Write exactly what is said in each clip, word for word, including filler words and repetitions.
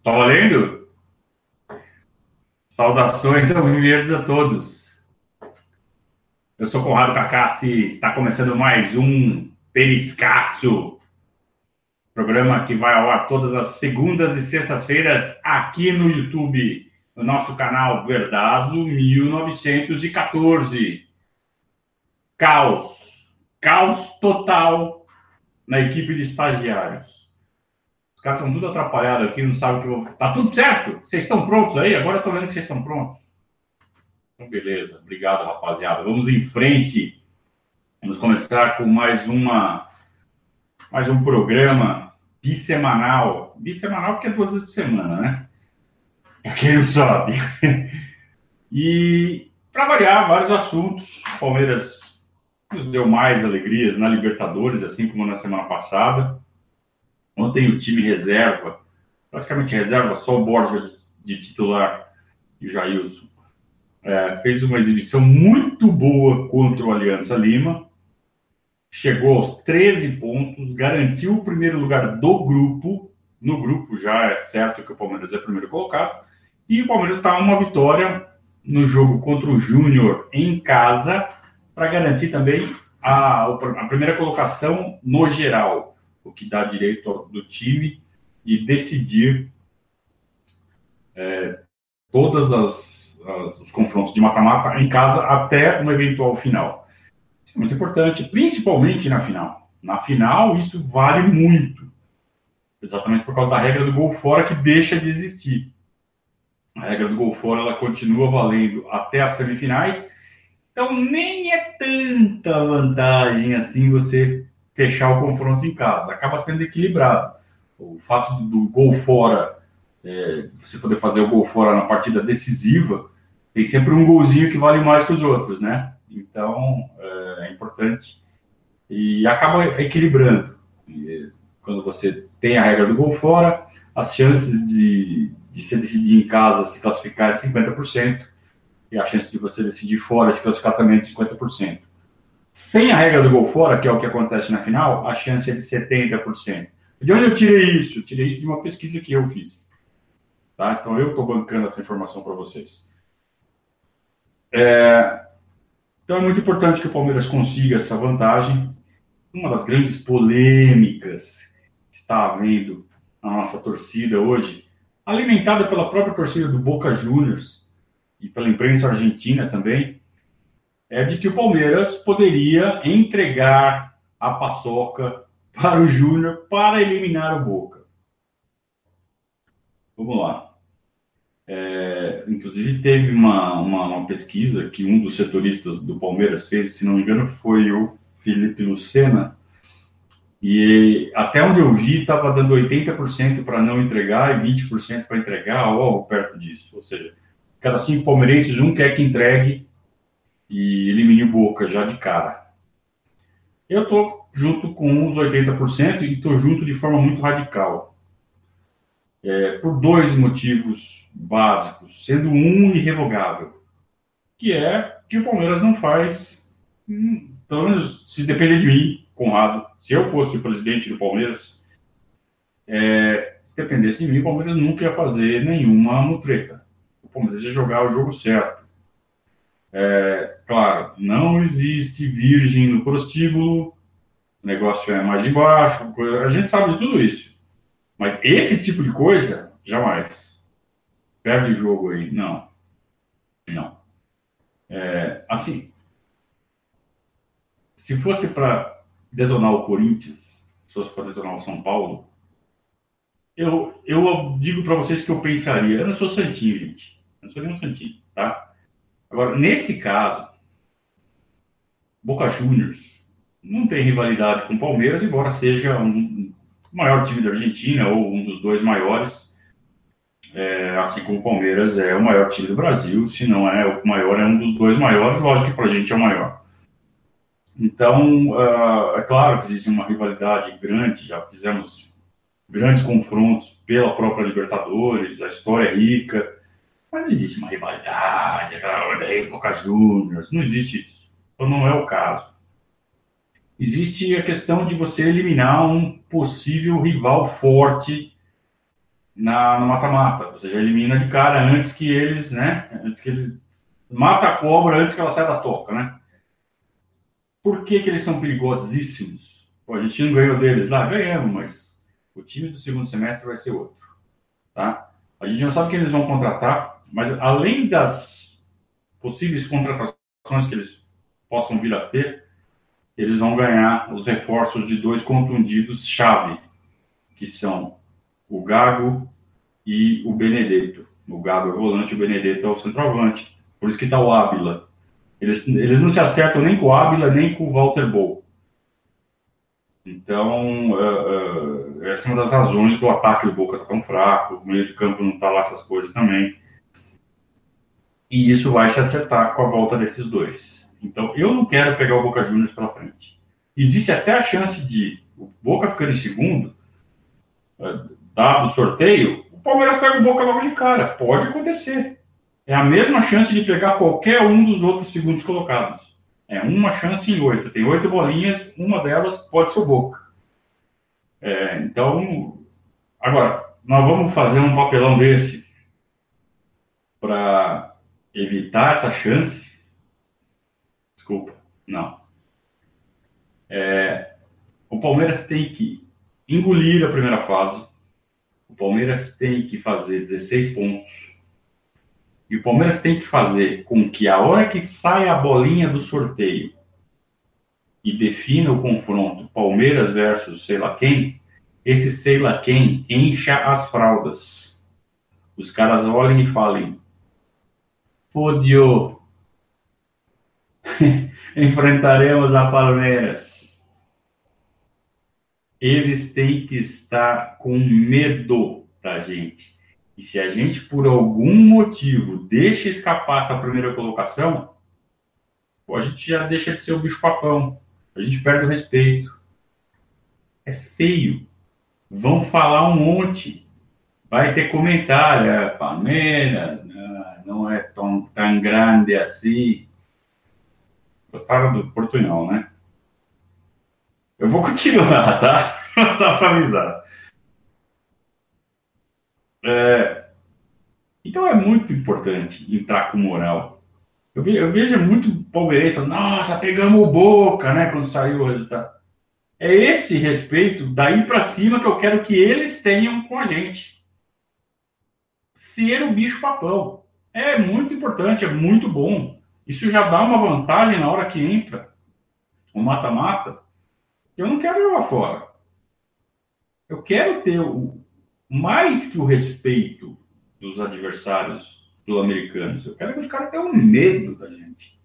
Tá valendo? Saudações alviverdes a todos. Eu sou Conrado Cacassi, está começando mais um Periscatio, programa que vai ao ar todas as segundas e sextas-feiras aqui no YouTube, no nosso canal Verdazo mil novecentos e quatorze. Caos, caos total na equipe de estagiários. Os caras estão tudo atrapalhados aqui, não sabem o que eu vou... Tá tudo certo? Vocês estão prontos aí? Agora eu tô vendo que vocês estão prontos. Então, beleza. Obrigado, rapaziada. Vamos em frente. Vamos começar com mais uma, mais um programa bissemanal. Bissemanal porque é duas vezes por semana, né? Pra quem não sabe. E, para variar, vários assuntos. O Palmeiras nos deu mais alegrias na Libertadores, assim como na semana passada. Ontem o time reserva, praticamente reserva só o Borja de titular e o Jailson. É, fez uma exibição muito boa contra o Aliança Lima, chegou aos treze pontos, garantiu o primeiro lugar do grupo, no grupo já é certo que o Palmeiras é o primeiro colocado, e o Palmeiras está a uma vitória no jogo contra o Júnior em casa, para garantir também a, a primeira colocação no geral, o que dá direito do time de decidir é, todas as os confrontos de mata-mata em casa até uma eventual final. Isso é muito importante, principalmente na final. Na final, isso vale muito. Exatamente por causa da regra do gol fora, que deixa de existir. A regra do gol fora, ela continua valendo até as semifinais. Então, nem é tanta vantagem assim você fechar o confronto em casa. Acaba sendo equilibrado. O fato do gol fora, é, você poder fazer o gol fora na partida decisiva, tem sempre um golzinho que vale mais que os outros, né? Então, é importante. E acaba equilibrando. E quando você tem a regra do gol fora, as chances de, de você decidir em casa se classificar é de cinquenta por cento e a chance de você decidir fora se classificar também é de cinquenta por cento. Sem a regra do gol fora, que é o que acontece na final, a chance é de setenta por cento. De onde eu tirei isso? Eu tirei isso de uma pesquisa que eu fiz. Tá? Então, eu estou bancando essa informação para vocês. É, então é muito importante que o Palmeiras consiga essa vantagem. Uma das grandes polêmicas que está havendo na nossa torcida hoje, alimentada pela própria torcida do Boca Juniors e pela imprensa argentina também, é de que o Palmeiras poderia entregar a paçoca para o Júnior para eliminar o Boca. Vamos lá. É, inclusive teve uma, uma, uma pesquisa que um dos setoristas do Palmeiras fez, se não me engano foi o Felipe Lucena, e até onde eu vi estava dando oitenta por cento para não entregar e vinte por cento para entregar, ou algo perto disso. Ou seja, cada cinco palmeirenses, um quer que entregue e elimine o Boca já de cara. Eu estou junto com os oitenta por cento e estou junto de forma muito radical. É, por dois motivos básicos, sendo um irrevogável, que é que o Palmeiras não faz, hum, pelo menos se depender de mim, Conrado, se eu fosse o presidente do Palmeiras, é, se dependesse de mim, o Palmeiras nunca ia fazer nenhuma mutreta. O Palmeiras ia jogar o jogo certo. É, claro, não existe virgem no prostíbulo, o negócio é mais de baixo, a gente sabe de tudo isso. Mas esse tipo de coisa, jamais. Perde o jogo aí. Não. Não. É, assim, se fosse para detonar o Corinthians, se fosse para detonar o São Paulo, eu, eu digo para vocês que eu pensaria. Eu não sou santinho, gente. Eu não sou nenhum santinho, tá? Agora, nesse caso, Boca Juniors não tem rivalidade com o Palmeiras, embora seja um maior time da Argentina ou um dos dois maiores. É, assim como o Palmeiras é o maior time do Brasil, se não é o maior, é um dos dois maiores, lógico que para a gente é o maior. Então, uh, é claro que existe uma rivalidade grande, já fizemos grandes confrontos pela própria Libertadores, a história é rica, mas não existe uma rivalidade, aquela Boca Juniors, não existe isso. Então não é o caso. Existe a questão de você eliminar um possível rival forte na, no mata-mata. Você já elimina de cara antes que eles, né? Antes que eles. Mata a cobra antes que ela saia da toca, né? Por que, que eles são perigosíssimos? Pô, a gente não ganhou deles lá? Ganhamos, mas o time do segundo semestre vai ser outro, tá? A gente não sabe quem eles vão contratar, mas além das possíveis contratações que eles possam vir a ter, eles vão ganhar os reforços de dois contundidos-chave, que são o Gago e o Benedetto. O Gago é o volante, o Benedetto é o centroavante. Por isso que está o Ábila. Eles, eles não se acertam nem com o Ábila, nem com o Walter Bol. Então, uh, uh, essa é uma das razões do ataque do Boca está tão fraco, o meio de campo não está lá essas coisas também. E isso vai se acertar com a volta desses dois. Então, eu não quero pegar o Boca Juniors pela frente. Existe até a chance de o Boca ficando em segundo, dado o sorteio, o Palmeiras pega o Boca logo de cara. Pode acontecer. É a mesma chance de pegar qualquer um dos outros segundos colocados. É uma chance em oito. Tem oito bolinhas, uma delas pode ser o Boca. É, então, agora, nós vamos fazer um papelão desse para evitar essa chance? Desculpa, não. O Palmeiras tem que engolir a primeira fase. O Palmeiras tem que fazer dezesseis pontos. E o Palmeiras tem que fazer com que a hora que sai a bolinha do sorteio e defina o confronto Palmeiras versus sei lá quem, esse sei lá quem encha as fraldas. Os caras olhem e falem: Fodio, enfrentaremos a Palmeiras. Eles têm que estar com medo da gente. E se a gente, por algum motivo, deixa escapar essa primeira colocação, a gente já deixa de ser o bicho-papão. A gente perde o respeito. É feio. Vão falar um monte. Vai ter comentário. É, Palmeiras não é tão, tão grande assim. Gostaram do portunhol, né? Eu vou continuar, tá? Só para avisar. É, então é muito importante entrar com moral. Eu, ve, eu vejo muito palmeirense falando, nossa, pegamos o Boca, né, quando saiu o resultado. É esse respeito daí para cima que eu quero que eles tenham com a gente. Ser o bicho-papão. É muito importante, é muito bom. Isso já dá uma vantagem na hora que entra o mata-mata. Eu não quero jogar fora. Eu quero ter o, mais que o respeito dos adversários sul-americanos. Eu quero que os caras tenham medo da gente.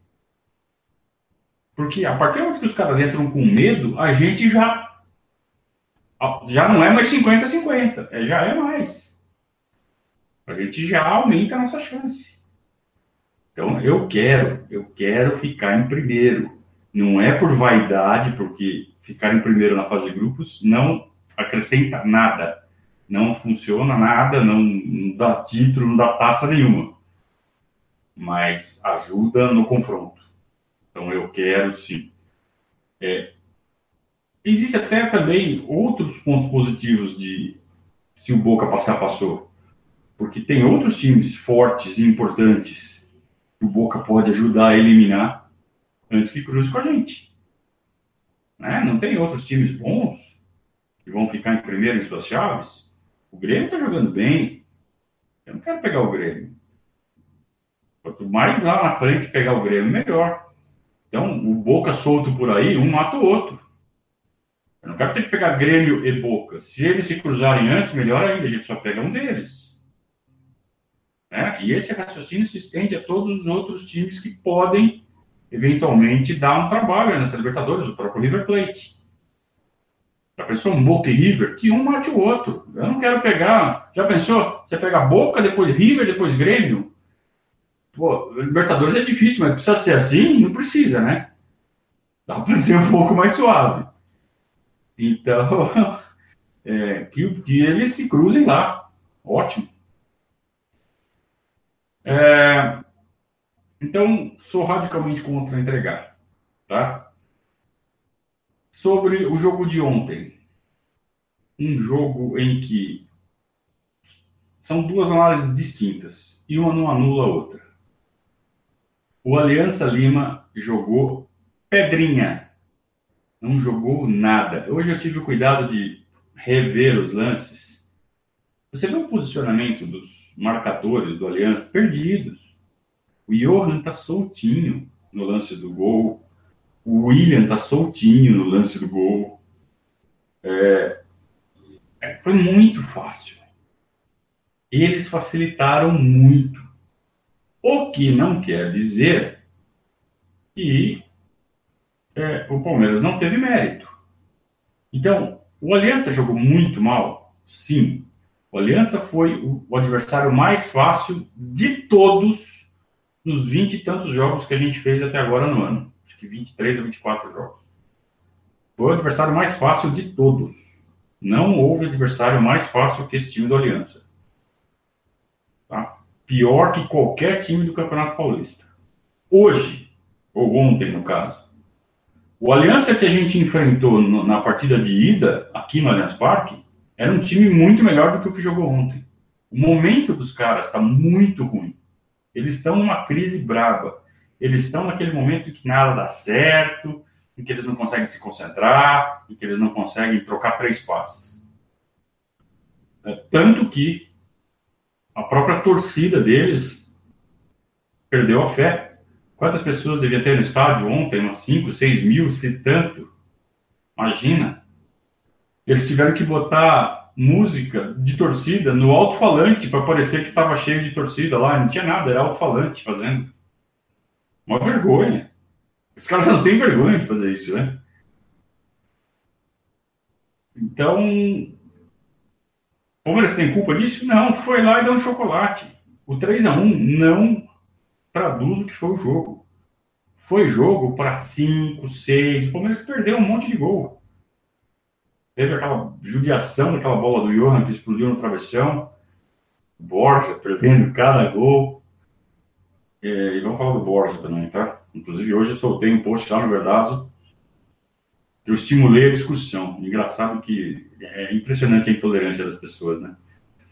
Porque a partir do momento que os caras entram com medo, a gente já já não é mais cinquenta a cinquenta, é, já é mais. A gente já aumenta a nossa chance. Então, eu quero, eu quero ficar em primeiro. Não é por vaidade, porque ficar em primeiro na fase de grupos não acrescenta nada. Não funciona nada, não, não dá título, não dá taça nenhuma. Mas ajuda no confronto. Então, eu quero sim. É, existe até também outros pontos positivos de se o Boca passar, passou. Porque tem outros times fortes e importantes que o Boca pode ajudar a eliminar antes que cruze com a gente. Né? Não tem outros times bons que vão ficar em primeiro em suas chaves? O Grêmio está jogando bem. Eu não quero pegar o Grêmio. Quanto mais lá na frente pegar o Grêmio, melhor. Então, o Boca solto por aí, um mata o outro. Eu não quero ter que pegar Grêmio e Boca. Se eles se cruzarem antes, melhor ainda, a gente só pega um deles. Né? E esse raciocínio se estende a todos os outros times que podem, eventualmente, dar um trabalho nessa Libertadores, o próprio River Plate. Já pensou um Boca e River? Que um mate o outro. Eu não quero pegar... Já pensou? Você pega Boca, depois River, depois Grêmio? Pô, Libertadores é difícil, mas precisa ser assim? Não precisa, né? Dá para ser um pouco mais suave. Então, é, que, que eles se cruzem lá. Ótimo. É, então, sou radicalmente contra entregar, tá? Sobre o jogo de ontem. Um jogo em que são duas análises distintas e uma não anula a outra. O Aliança Lima jogou pedrinha, não jogou nada. Hoje eu tive o cuidado de rever os lances. Você vê o posicionamento dos marcadores do Aliança perdidos. O Johan está soltinho no lance do gol. O William está soltinho no lance do gol. É, foi muito fácil. Eles facilitaram muito. O que não quer dizer que é, o Palmeiras não teve mérito. Então, o Aliança jogou muito mal? Sim. O Aliança foi o, o adversário mais fácil de todos nos vinte e tantos jogos que a gente fez até agora no ano. Acho que vinte e três ou vinte e quatro jogos. Foi o adversário mais fácil de todos. Não houve adversário mais fácil que esse time do Aliança. Tá? Pior que qualquer time do Campeonato Paulista. Hoje, ou ontem no caso, o Aliança que a gente enfrentou no, na partida de ida, aqui no Allianz Parque, era um time muito melhor do que o que jogou ontem. O momento dos caras está muito ruim. Eles estão numa crise braba. Eles estão naquele momento em que nada dá certo, em que eles não conseguem se concentrar, em que eles não conseguem trocar três passes. É, tanto que a própria torcida deles perdeu a fé. Quantas pessoas devia ter no estádio ontem? Umas cinco, seis mil, se tanto. Imagina. Eles tiveram que botar música de torcida no alto-falante para parecer que estava cheio de torcida lá. Não tinha nada, era alto-falante fazendo. Uma vergonha. Os caras são sem vergonha de fazer isso, né? Então, o Palmeiras tem culpa disso? Não, foi lá e deu um chocolate. O três a um não traduz o que foi o jogo. Foi jogo para cinco, seis. O Palmeiras perdeu um monte de gol. Teve aquela judiação daquela bola do Johan que explodiu no travessão. Borja perdendo cada gol. É, e vamos falar do Borja também, tá? Inclusive, hoje eu soltei um post lá no Verdazo que eu estimulei a discussão. Engraçado que é impressionante a intolerância das pessoas, né?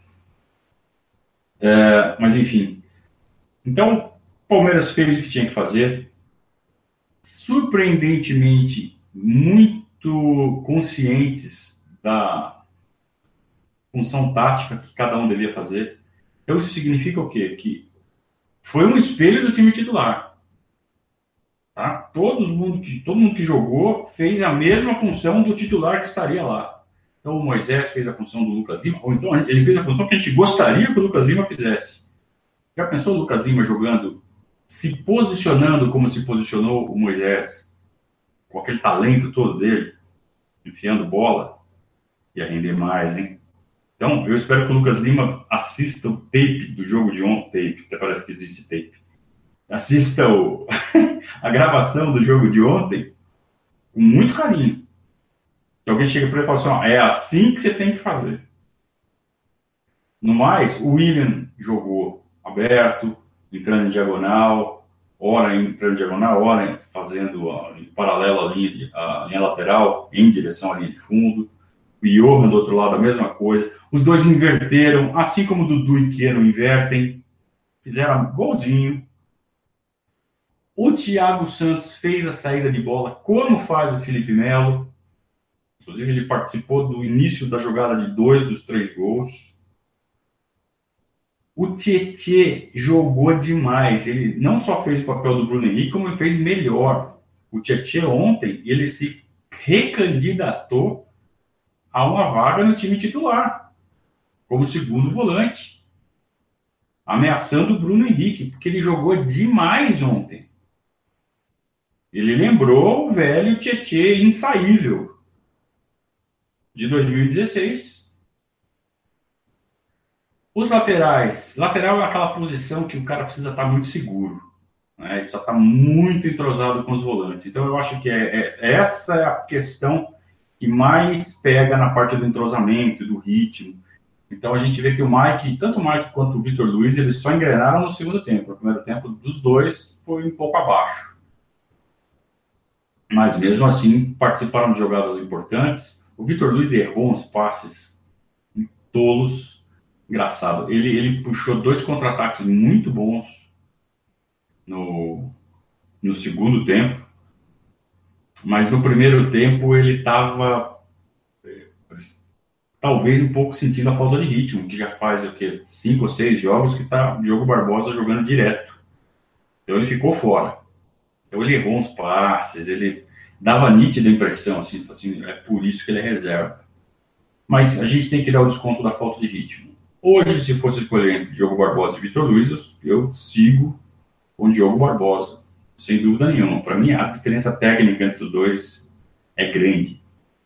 É, mas, enfim. Então, o Palmeiras fez o que tinha que fazer. Surpreendentemente, muito conscientes da função tática que cada um devia fazer. Então, isso significa o quê? Que foi um espelho do time titular. Tá? Todo, mundo que, todo mundo que jogou fez a mesma função do titular que estaria lá. Então, o Moisés fez a função do Lucas Lima, ou então ele fez a função que a gente gostaria que o Lucas Lima fizesse. Já pensou o Lucas Lima jogando, se posicionando como se posicionou o Moisés, com aquele talento todo dele, enfiando bola? Ia render mais, hein? Então, eu espero que o Lucas Lima assista o tape do jogo de ontem, tape, até parece que existe tape. Assista o, a gravação do jogo de ontem com muito carinho. Se alguém chega para ele e fala assim, ó, é assim que você tem que fazer. No mais, o William jogou aberto, entrando em diagonal, ora entrando em diagonal, ora fazendo a, em paralelo à linha, a linha lateral, em direção à linha de fundo. O Johan do outro lado, a mesma coisa. Os dois inverteram, assim como o Dudu e Keno invertem. Fizeram golzinho. O Thiago Santos fez a saída de bola, como faz o Felipe Melo. Inclusive, ele participou do início da jogada de dois dos três gols. O Tietê jogou demais. Ele não só fez o papel do Bruno Henrique, como ele fez melhor. O Tietê ontem, ele se recandidatou a uma vaga no time titular, como segundo volante, ameaçando o Bruno Henrique, porque ele jogou demais ontem. Ele lembrou o velho Tietê insaível de dois mil e dezesseis. Os laterais. Lateral é aquela posição que o cara precisa estar muito seguro. Né? Ele precisa estar muito entrosado com os volantes. Então, eu acho que é, é, essa é a questão que mais pega na parte do entrosamento, do ritmo. Então, a gente vê que o Mike, tanto o Mike quanto o Vitor Luiz, eles só engrenaram no segundo tempo. No primeiro tempo, dos dois, foi um pouco abaixo. Mas, mesmo assim, participaram de jogadas importantes. O Vitor Luiz errou uns passes tolos. engraçado. Ele, ele puxou dois contra-ataques muito bons no, no segundo tempo, mas no primeiro tempo ele estava talvez um pouco sentindo a falta de ritmo, que já faz o quê? Cinco ou seis jogos que está Diogo Barbosa jogando direto. Então ele ficou fora. Então ele errou uns passes, ele dava nítida impressão, assim, assim, é por isso que ele é reserva. Mas a gente tem que dar o desconto da falta de ritmo. Hoje, se fosse escolher entre Diogo Barbosa e Vitor Luiz, eu sigo com Diogo Barbosa, sem dúvida nenhuma. Para mim, a diferença técnica entre os dois é grande.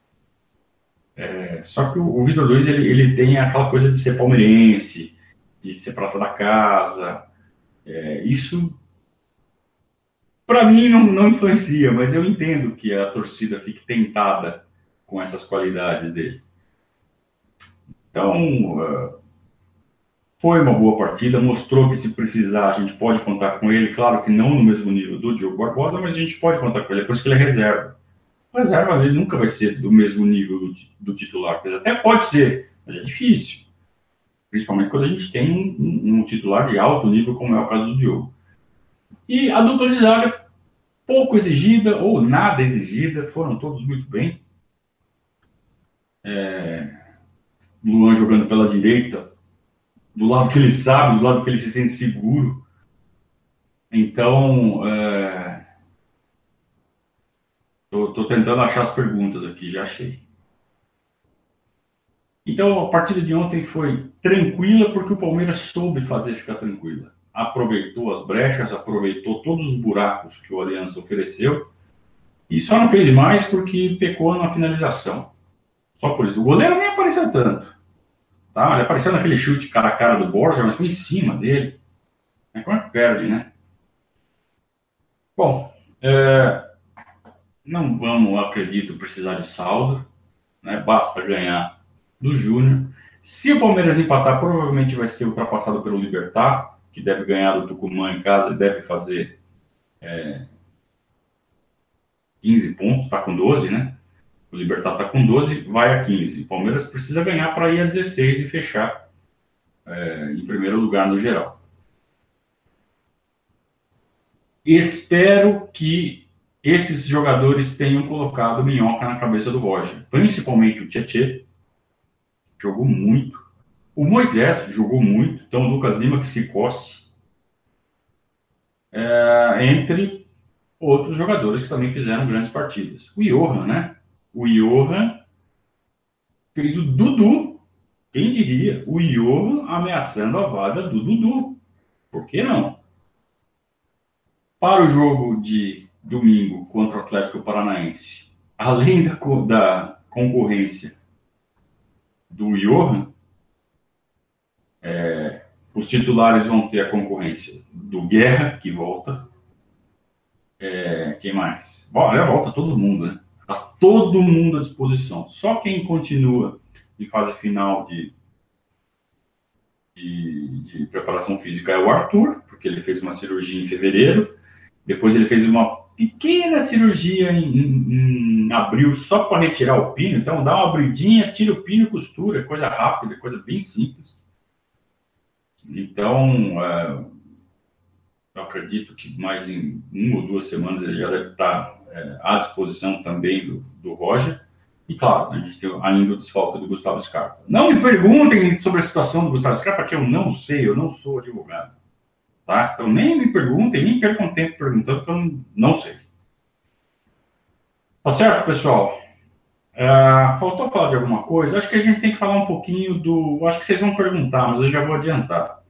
É, só que o, o Vitor Luiz, ele, ele tem aquela coisa de ser palmeirense, de ser prata da casa. É, isso, para mim, não, não influencia, mas eu entendo que a torcida fique tentada com essas qualidades dele. Então, uh, foi uma boa partida, mostrou que se precisar a gente pode contar com ele, claro que não no mesmo nível do Diogo Barbosa, mas a gente pode contar com ele, é por isso que ele é reserva. O reserva ele nunca vai ser do mesmo nível do, do titular, até pode ser, mas é difícil, principalmente quando a gente tem um, um titular de alto nível, como é o caso do Diogo. E a dupla de zaga, pouco exigida ou nada exigida, foram todos muito bem. É, Luan jogando pela direita, do lado que ele sabe, do lado que ele se sente seguro. Então, estou é... tentando achar as perguntas aqui, já achei. Então, a partida de ontem foi tranquila, porque o Palmeiras soube fazer ficar tranquila. Aproveitou as brechas, aproveitou todos os buracos que o Aliança ofereceu, e só não fez mais porque pecou na finalização. Só por isso. O goleiro nem apareceu tanto. Tá? Ele apareceu naquele chute cara a cara do Borja, mas foi em cima dele. Como é que perde, né? Bom, é... não vamos, acredito, precisar de saldo, né? Basta ganhar do Júnior. Se o Palmeiras empatar, provavelmente vai ser ultrapassado pelo Libertad, que deve ganhar do Tucumã em casa e deve fazer é, quinze pontos, está com doze, né? O Libertad está com doze, vai a quinze. O Palmeiras precisa ganhar para ir a dezesseis e fechar é, em primeiro lugar no geral. Espero que esses jogadores tenham colocado minhoca na cabeça do Roger, principalmente o Tietê, jogou muito. O Moisés jogou muito, então o Lucas Lima que se coce. É, entre outros jogadores que também fizeram grandes partidas. O Johan, né? O Johan fez o Dudu. Quem diria? O Johan ameaçando a vaga do Dudu. Por que não? Para o jogo de domingo contra o Atlético Paranaense, além da, da concorrência do Johan, é, os titulares vão ter a concorrência do Guerra, que volta. É, quem mais? Bom, já volta todo mundo, né? Tá todo mundo à disposição. Só quem continua em fase final de, de, de preparação física é o Arthur, porque ele fez uma cirurgia em fevereiro. Depois ele fez uma pequena cirurgia em, em, em abril só para retirar o pino. Então dá uma abridinha, tira o pino e costura. É coisa rápida, é coisa bem simples. Então, é, eu acredito que mais em uma ou duas semanas ele já deve estar é, à disposição também do, do Roger. E claro, a gente tem ainda o desfalque do Gustavo Scarpa. Não me perguntem sobre a situação do Gustavo Scarpa, porque eu não sei, eu não sou advogado. Tá? Então nem me perguntem, nem percam tempo perguntando, porque eu não, não sei. Tá certo, pessoal? Uh, faltou falar de alguma coisa? Acho que a gente tem que falar um pouquinho do... Acho que vocês vão perguntar, mas eu já vou adiantar.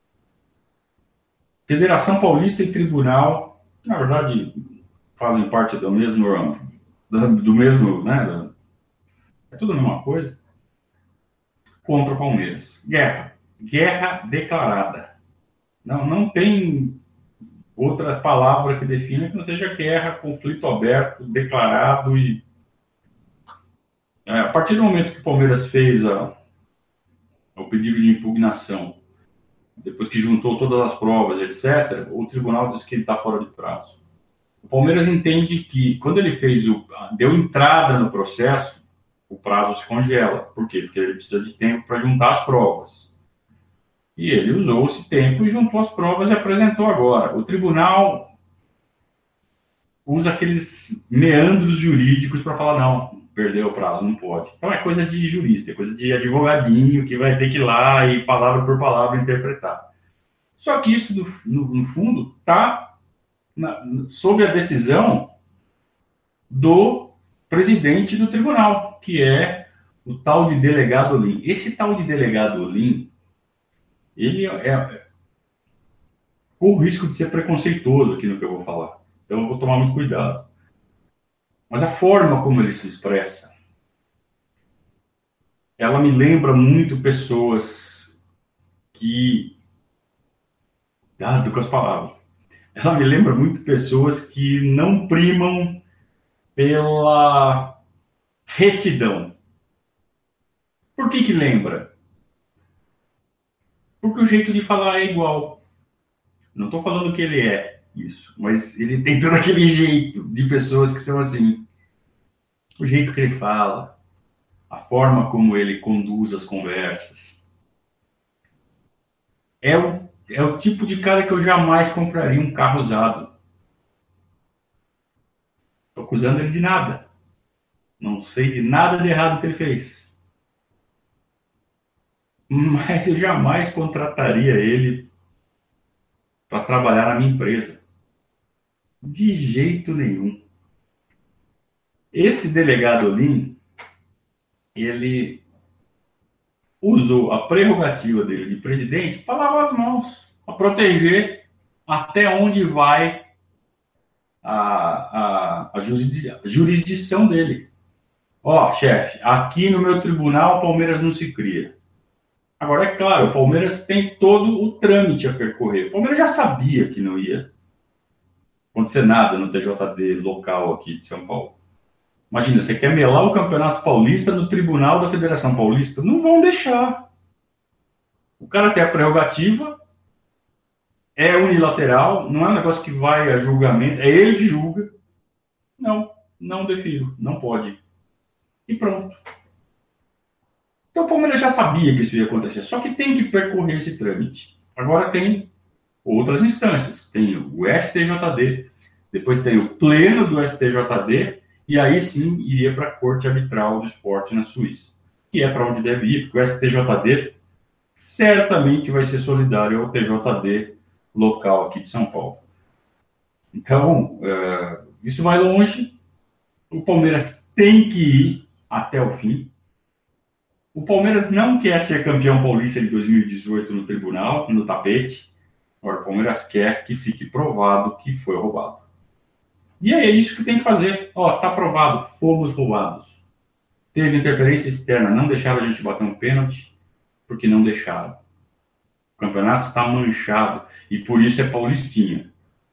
Federação Paulista e Tribunal, na verdade, fazem parte do mesmo... Do mesmo, né? É tudo a mesma coisa. Contra o Palmeiras. Guerra. Guerra declarada. Não, não tem outra palavra que defina que não seja guerra, conflito aberto, declarado e... É, a partir do momento que o Palmeiras fez a, o pedido de impugnação, depois que juntou todas as provas, etcétera, o tribunal disse que ele está fora de prazo. O Palmeiras entende que, quando ele fez o, deu entrada no processo, o prazo se congela. Por quê? Porque ele precisa de tempo para juntar as provas. E ele usou esse tempo e juntou as provas e apresentou agora. O tribunal usa aqueles meandros jurídicos para falar, não, perdeu o prazo, não pode. Então é coisa de jurista, é coisa de advogadinho que vai ter que ir lá e palavra por palavra interpretar. Só que isso, no, no fundo, está sob a decisão do presidente do tribunal, que é o tal de delegado Olim. Esse tal de delegado Olim, ele é, é com o risco de ser preconceituoso aqui no que eu vou falar. Então eu vou tomar muito cuidado. Mas a forma como ele se expressa, ela me lembra muito pessoas que... Dado com as palavras. Ela me lembra muito pessoas que não primam pela retidão. Por que que lembra? Porque o jeito de falar é igual. Não estou falando que ele é isso, mas ele tem todo aquele jeito de pessoas que são assim. O jeito que ele fala, a forma como ele conduz as conversas. É o, é o tipo de cara que eu jamais compraria um carro usado. Estou acusando ele de nada. Não sei de nada de errado que ele fez. Mas eu jamais contrataria ele para trabalhar na minha empresa. De jeito nenhum. Esse delegado Olim, ele usou a prerrogativa dele de presidente para lavar as mãos, para proteger até onde vai a, a, a jurisdição dele. Ó, oh, chefe, aqui no meu tribunal o Palmeiras não se cria. Agora, é claro, o Palmeiras tem todo o trâmite a percorrer. O Palmeiras já sabia que não ia acontecer nada no T J D local aqui de São Paulo. Imagina, você quer melar o Campeonato Paulista no Tribunal da Federação Paulista? Não vão deixar. O cara tem a prerrogativa, é unilateral, não é um negócio que vai a julgamento, é ele que julga. Não, não defiro, não pode. E pronto. Então o Palmeiras já sabia que isso ia acontecer, só que tem que percorrer esse trâmite. Agora tem outras instâncias, tem o S T J D, depois tem o pleno do S T J D, e aí sim iria para a Corte Arbitral do Esporte na Suíça, que é para onde deve ir, porque o S T J D certamente vai ser solidário ao T J D local aqui de São Paulo. Então, uh, isso vai longe, o Palmeiras tem que ir até o fim. O Palmeiras não quer ser campeão paulista de dois mil e dezoito no tribunal, no tapete. Agora, o Palmeiras quer que fique provado que foi roubado. E é isso que tem que fazer. Ó, tá provado, fomos roubados. Teve interferência externa, não deixaram a gente bater um pênalti, porque não deixaram. O campeonato está manchado e por isso é paulistinha.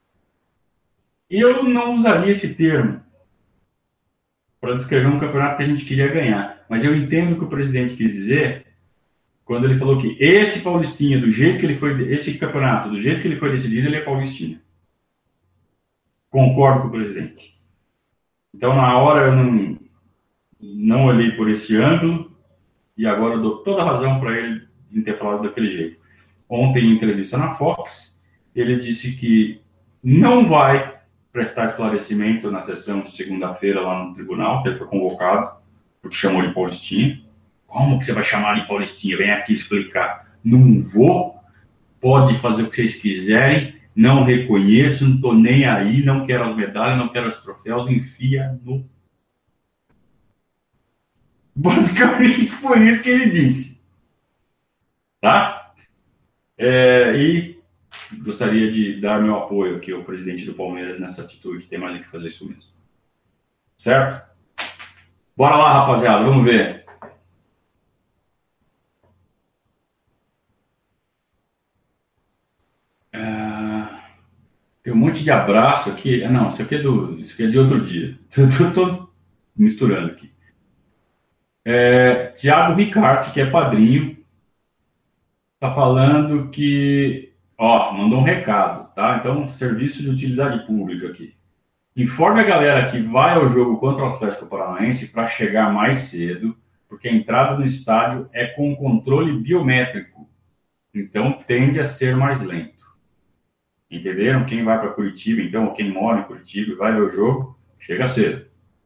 Eu não usaria esse termo para descrever um campeonato que a gente queria ganhar, mas eu entendo o que o presidente quis dizer quando ele falou que esse paulistinha, do jeito que ele foi, esse campeonato, do jeito que ele foi decidido, ele é paulistinha. Concordo com o presidente. Então, na hora, eu não, não olhei por esse ângulo e agora eu dou toda a razão para ele de ter falado daquele jeito. Ontem, em entrevista na Fox, ele disse que não vai prestar esclarecimento na sessão de segunda-feira lá no tribunal, que ele foi convocado, porque chamou de paulistinha. Como que você vai chamar de paulistinha? Vem aqui explicar. Não vou, pode fazer o que vocês quiserem, não reconheço, não estou nem aí, não quero as medalhas, não quero os troféus, enfia no... Basicamente foi isso que ele disse. Tá? É, e gostaria de dar meu apoio aqui ao presidente do Palmeiras nessa atitude, tem mais o que fazer isso mesmo. Certo? Bora lá, rapaziada, vamos ver. Tem um monte de abraço aqui. Não, isso aqui é, do, isso aqui é de outro dia. Estou misturando aqui. É, Tiago Ricarte, que é padrinho, está falando que... Ó, mandou um recado, tá? Então, serviço de utilidade pública aqui. Informe a galera que vai ao jogo contra o Atlético Paranaense para chegar mais cedo, porque a entrada no estádio é com controle biométrico. Então, tende a ser mais lento. Entenderam? Quem vai para Curitiba, então, ou quem mora em Curitiba e vai ver o jogo, chega cedo.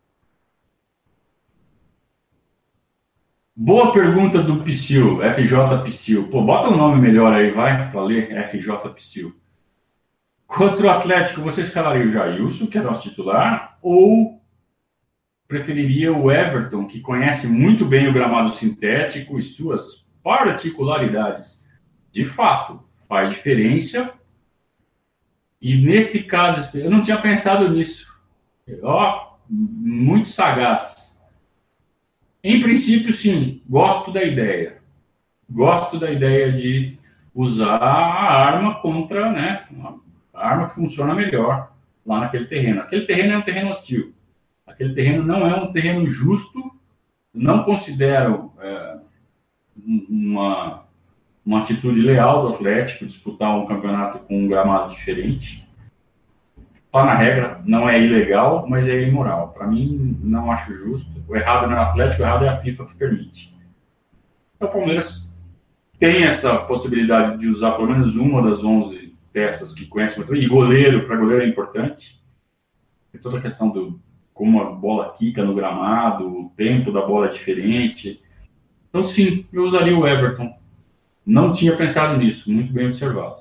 Boa pergunta do Psyu, F J Psyu. Pô, bota um nome melhor aí, vai, para ler F J Psyu. Contra o Atlético, você escalaria o Jailson, que é nosso titular, ou preferiria o Everton, que conhece muito bem o gramado sintético e suas particularidades? De fato, faz diferença. E nesse caso, eu não tinha pensado nisso. Ó, muito sagaz. Em princípio, sim, gosto da ideia. Gosto da ideia de usar a arma contra, né, a arma que funciona melhor lá naquele terreno. Aquele terreno é um terreno hostil. Aquele terreno não é um terreno justo. Não considero é, uma, uma atitude leal do Atlético disputar um campeonato com um gramado diferente. Está na regra, não é ilegal, mas é imoral. Para mim, não acho justo. O errado não é o Atlético, o errado é a FIFA que permite. Então, o Palmeiras tem essa possibilidade de usar pelo menos uma das onze peças que conhece muito. E goleiro, para goleiro é importante. Tem toda a questão do como a bola quica no gramado, o tempo da bola é diferente. Então, sim, eu usaria o Everton. Não tinha pensado nisso, muito bem observado.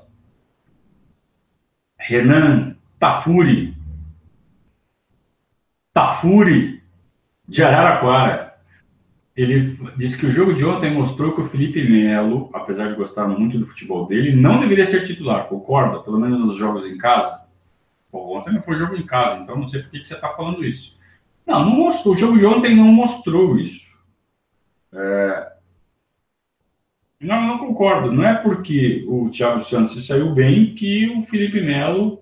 Renan Tafuri. Tafuri, de Araraquara. Ele disse que o jogo de ontem mostrou que o Felipe Melo, apesar de gostar muito do futebol dele, não deveria ser titular, concorda? Pelo menos nos jogos em casa. Pô, ontem não foi jogo em casa, então não sei por que você está falando isso. Não, não mostrou. O jogo de ontem não mostrou isso. É... Não, não concordo. Não é porque o Thiago Santos saiu bem que o Felipe Melo.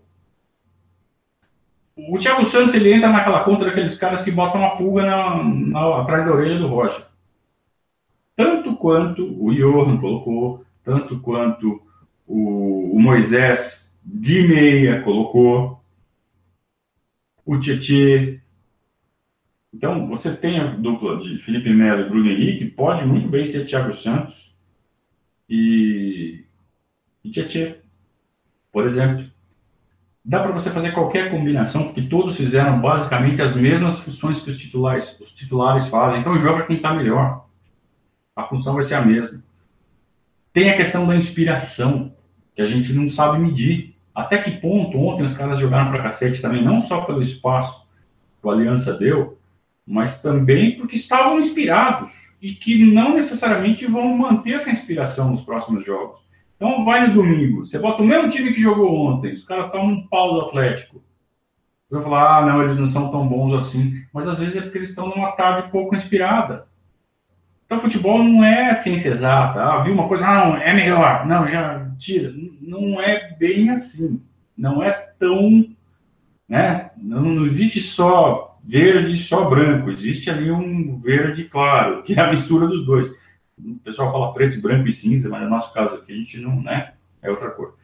O Thiago Santos ele entra naquela conta daqueles caras que botam uma pulga na, na, atrás da orelha do Roger. Tanto quanto o Johan colocou, tanto quanto o, o Moisés de meia colocou, o Tietê. Então, você tem a dupla de Felipe Melo e Bruno Henrique, pode muito bem ser Thiago Santos e, e Tietê, por exemplo. Dá para você fazer qualquer combinação, porque todos fizeram basicamente as mesmas funções que os titulares, os titulares fazem. Então, joga quem está melhor. A função vai ser a mesma. Tem a questão da inspiração, que a gente não sabe medir. Até que ponto ontem os caras jogaram para cacete também, não só pelo espaço que a Aliança deu, mas também porque estavam inspirados e que não necessariamente vão manter essa inspiração nos próximos jogos. Então vai no domingo, você bota o mesmo time que jogou ontem, os caras tomam um pau do Atlético. Você vai falar, ah, não, eles não são tão bons assim. Mas às vezes é porque eles estão numa tarde pouco inspirada. Então futebol não é ciência exata. Ah, viu uma coisa, não, é melhor. Não, já tira. Não é bem assim. Não é tão... Né? Não, não existe só verde e só branco. Existe ali um verde claro, que é a mistura dos dois. O pessoal fala preto, branco e cinza, mas no nosso caso aqui a gente não, né? É outra cor.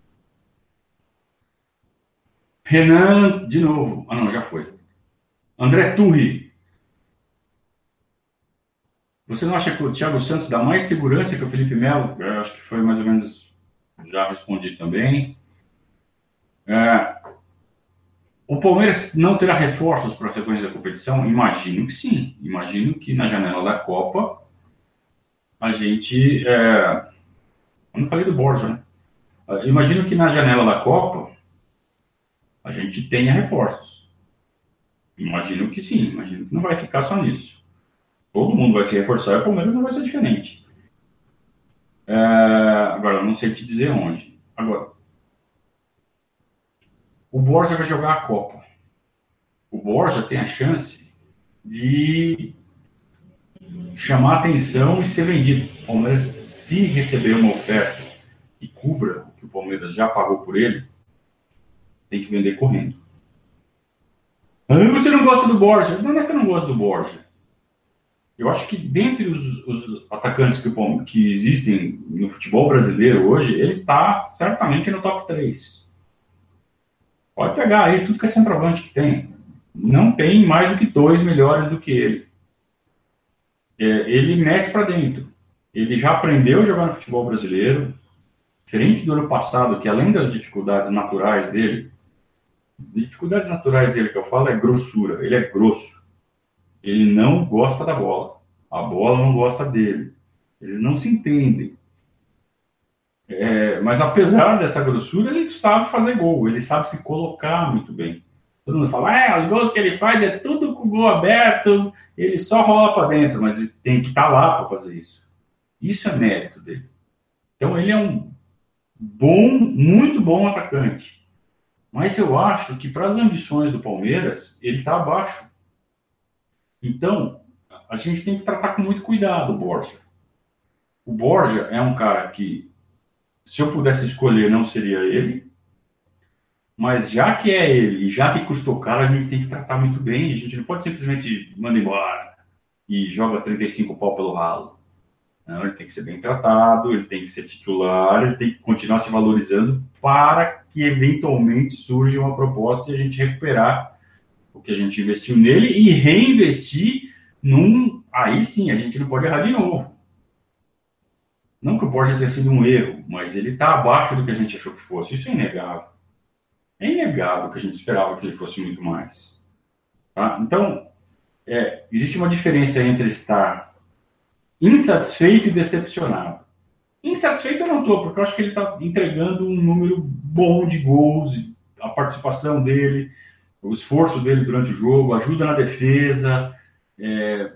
Renan, de novo. Ah, não, já foi. André Turri. Você não acha que o Thiago Santos dá mais segurança que o Felipe Melo? Eu acho que foi mais ou menos. Já respondi também. É, o Palmeiras não terá reforços para a sequência da competição? Imagino que sim. Imagino que na janela da Copa a gente. É, eu não falei do Borja, né? Imagino que na janela da Copa a gente tenha reforços. Imagino que sim, imagino que não vai ficar só nisso. Todo mundo vai se reforçar e o Palmeiras não vai ser diferente. É, agora, eu não sei te dizer onde. Agora, o Borja vai jogar a Copa. O Borja tem a chance de chamar atenção e ser vendido. O Palmeiras, se receber uma oferta que cubra o que o Palmeiras já pagou por ele, tem que vender correndo. Ah, você não gosta do Borja? Não é que eu não gosto do Borja. Eu acho que dentre os, os atacantes que, que existem no futebol brasileiro hoje, ele está certamente no top três. Pode pegar aí tudo que é centroavante que tem. Não tem mais do que dois melhores do que ele. É, ele mete para dentro. Ele já aprendeu a jogar no futebol brasileiro. Diferente do ano passado, que além das dificuldades naturais dele, dificuldades naturais dele que eu falo é grossura, ele é grosso. Ele não gosta da bola. A bola não gosta dele. Eles não se entendem. É, mas apesar dessa grossura, ele sabe fazer gol, ele sabe se colocar muito bem. Todo mundo fala, é, os gols que ele faz é tudo com o gol aberto, ele só rola para dentro, mas ele tem que estar lá para fazer isso. Isso é mérito dele. Então ele é um bom, muito bom atacante. Mas eu acho que para as ambições do Palmeiras, ele está abaixo. Então, a gente tem que tratar com muito cuidado o Borja. O Borja é um cara que, se eu pudesse escolher, não seria ele. Mas já que é ele, e já que custou caro, a gente tem que tratar muito bem. A gente não pode simplesmente mandar embora e joga trinta e cinco pau pelo ralo. Não, ele tem que ser bem tratado, ele tem que ser titular, ele tem que continuar se valorizando para que eventualmente surja uma proposta e a gente recuperar o que a gente investiu nele e reinvestir num... Aí sim, a gente não pode errar de novo. Não que o Borja tenha sido um erro, mas ele está abaixo do que a gente achou que fosse. Isso é inegável. É inegável que a gente esperava que ele fosse muito mais. Tá? Então, é, existe uma diferença entre estar insatisfeito e decepcionado. Insatisfeito eu não estou, porque eu acho que ele está entregando um número bom de gols, a participação dele, o esforço dele durante o jogo, ajuda na defesa. É,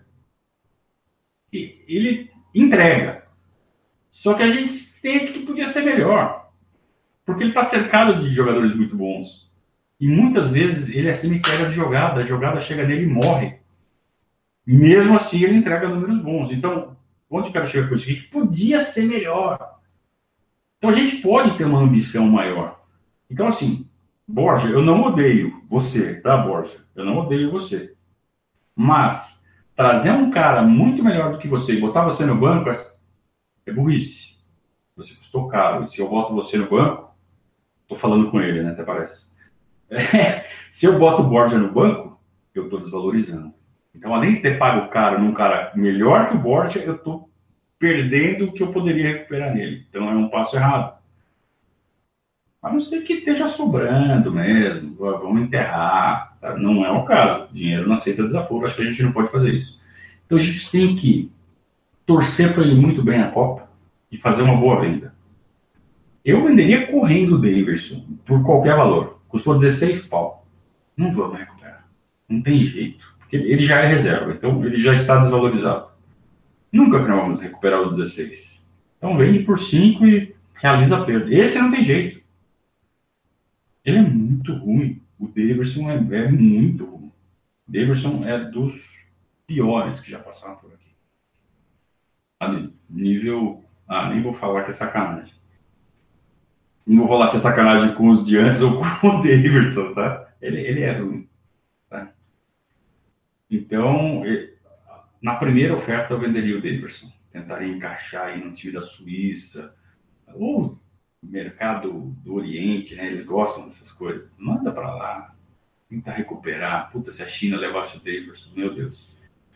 ele entrega. Só que a gente sente que podia ser melhor, porque ele está cercado de jogadores muito bons. E muitas vezes ele é semi-entrega de jogada, a jogada chega nele e morre. Mesmo assim, ele entrega números bons. Então, onde eu quero chegar com isso? Que podia ser melhor. Então, a gente pode ter uma ambição maior. Então, assim, Borja, eu não odeio você, tá, Borja? Eu não odeio você. Mas, trazer um cara muito melhor do que você e botar você no banco é burrice. Você custou caro. E se eu boto você no banco, tô falando com ele, né? Até parece. É, se eu boto o Borja no banco, eu tô desvalorizando. Então, além de ter pago caro num cara melhor que o Borja, eu estou perdendo o que eu poderia recuperar nele. Então, é um passo errado. A não ser que esteja sobrando mesmo, vamos enterrar. Tá? Não é o caso. Dinheiro não aceita desaforo, acho que a gente não pode fazer isso. Então, a gente tem que torcer para ele muito bem a Copa e fazer uma boa venda. Eu venderia correndo o Daverson por qualquer valor. Custou dezesseis pau. Não vamos recuperar. Não tem jeito. Porque ele já é reserva, então ele já está desvalorizado. Nunca que nós vamos recuperar o dezesseis. Então vende por cinco e realiza a perda. Esse não tem jeito. Ele é muito ruim. O Daverson é, é muito ruim. O Daverson é dos piores que já passaram por aqui. Sabe? Nível... Ah, nem vou falar que é sacanagem. Não vou falar se é sacanagem com os de antes ou com o Daverson, tá? Ele, ele é ruim. Tá? Então, na primeira oferta eu venderia o Daverson. Tentaria encaixar aí no time da Suíça, ou mercado do Oriente, né? Eles gostam dessas coisas. Manda para lá, tenta recuperar. Puta, se a China levasse o Daverson, meu Deus.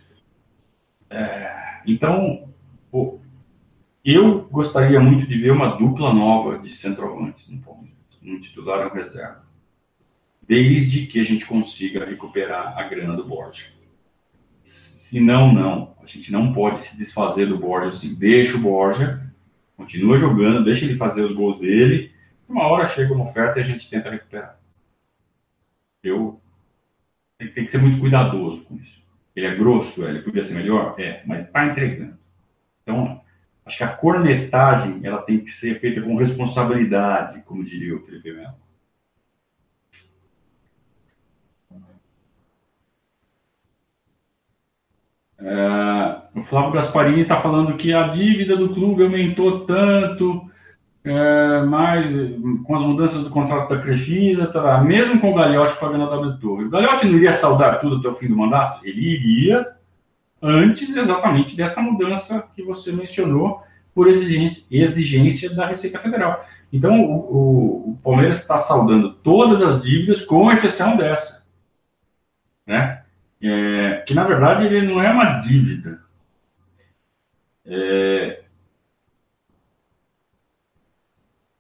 É, então, pô, eu gostaria muito de ver uma dupla nova de centroavantes no Palmeiras, um titular e um reserva. Desde que a gente consiga recuperar a grana do Borja. Se não, não. A gente não pode se desfazer do Borja assim. Deixa o Borja, continua jogando, deixa ele fazer os gols dele. Uma hora chega uma oferta e a gente tenta recuperar. Eu tem que ser muito cuidadoso com isso. Ele é grosso, ele podia ser melhor? É, mas está entregando. Então, acho que a cornetagem ela tem que ser feita com responsabilidade, como diria o Felipe Melo. É, o Flávio Gasparini está falando que a dívida do clube aumentou tanto, é, mas com as mudanças do contrato da Crefisa, tá, mesmo com o Gagliotti pagando a W Torre. O Gagliotti não iria saldar tudo até o fim do mandato? Ele iria antes exatamente dessa mudança que você mencionou por exigência, exigência da Receita Federal. Então, o, o, o Palmeiras está saldando todas as dívidas, com exceção dessa, né? É, que, na verdade, ele não é uma dívida. É,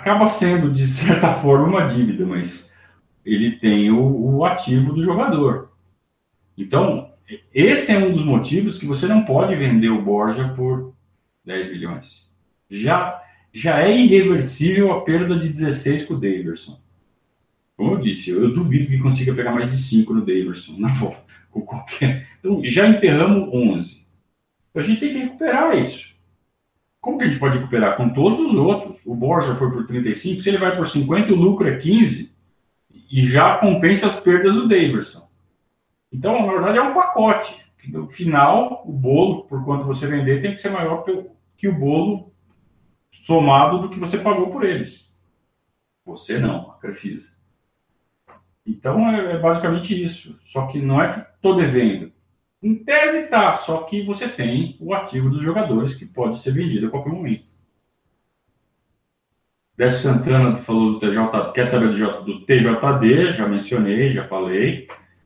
acaba sendo, de certa forma, uma dívida, mas ele tem o, o ativo do jogador. Então, esse é um dos motivos que você não pode vender o Borja por dez milhões. Já, já é irreversível a perda de dezesseis com o Daverson. Como eu disse, eu, eu duvido que consiga pegar mais de cinco no Daverson, na volta, com qualquer. Então, já enterramos onze. A gente tem que recuperar isso. Como que a gente pode recuperar? Com todos os outros. O Borja foi por trinta e cinco, se ele vai por cinquenta, o lucro é quinze e já compensa as perdas do Daverson. Então, na verdade, é um pacote. No final, o bolo, por quanto você vender, tem que ser maior que o bolo somado do que você pagou por eles. Você não, a Crefisa. Então, é, é basicamente isso. Só que não é que estou devendo. Em tese, tá. Só que você tem o ativo dos jogadores que pode ser vendido a qualquer momento. Décio Santana falou do T J, quer saber do, do T J D? Já mencionei, já falei.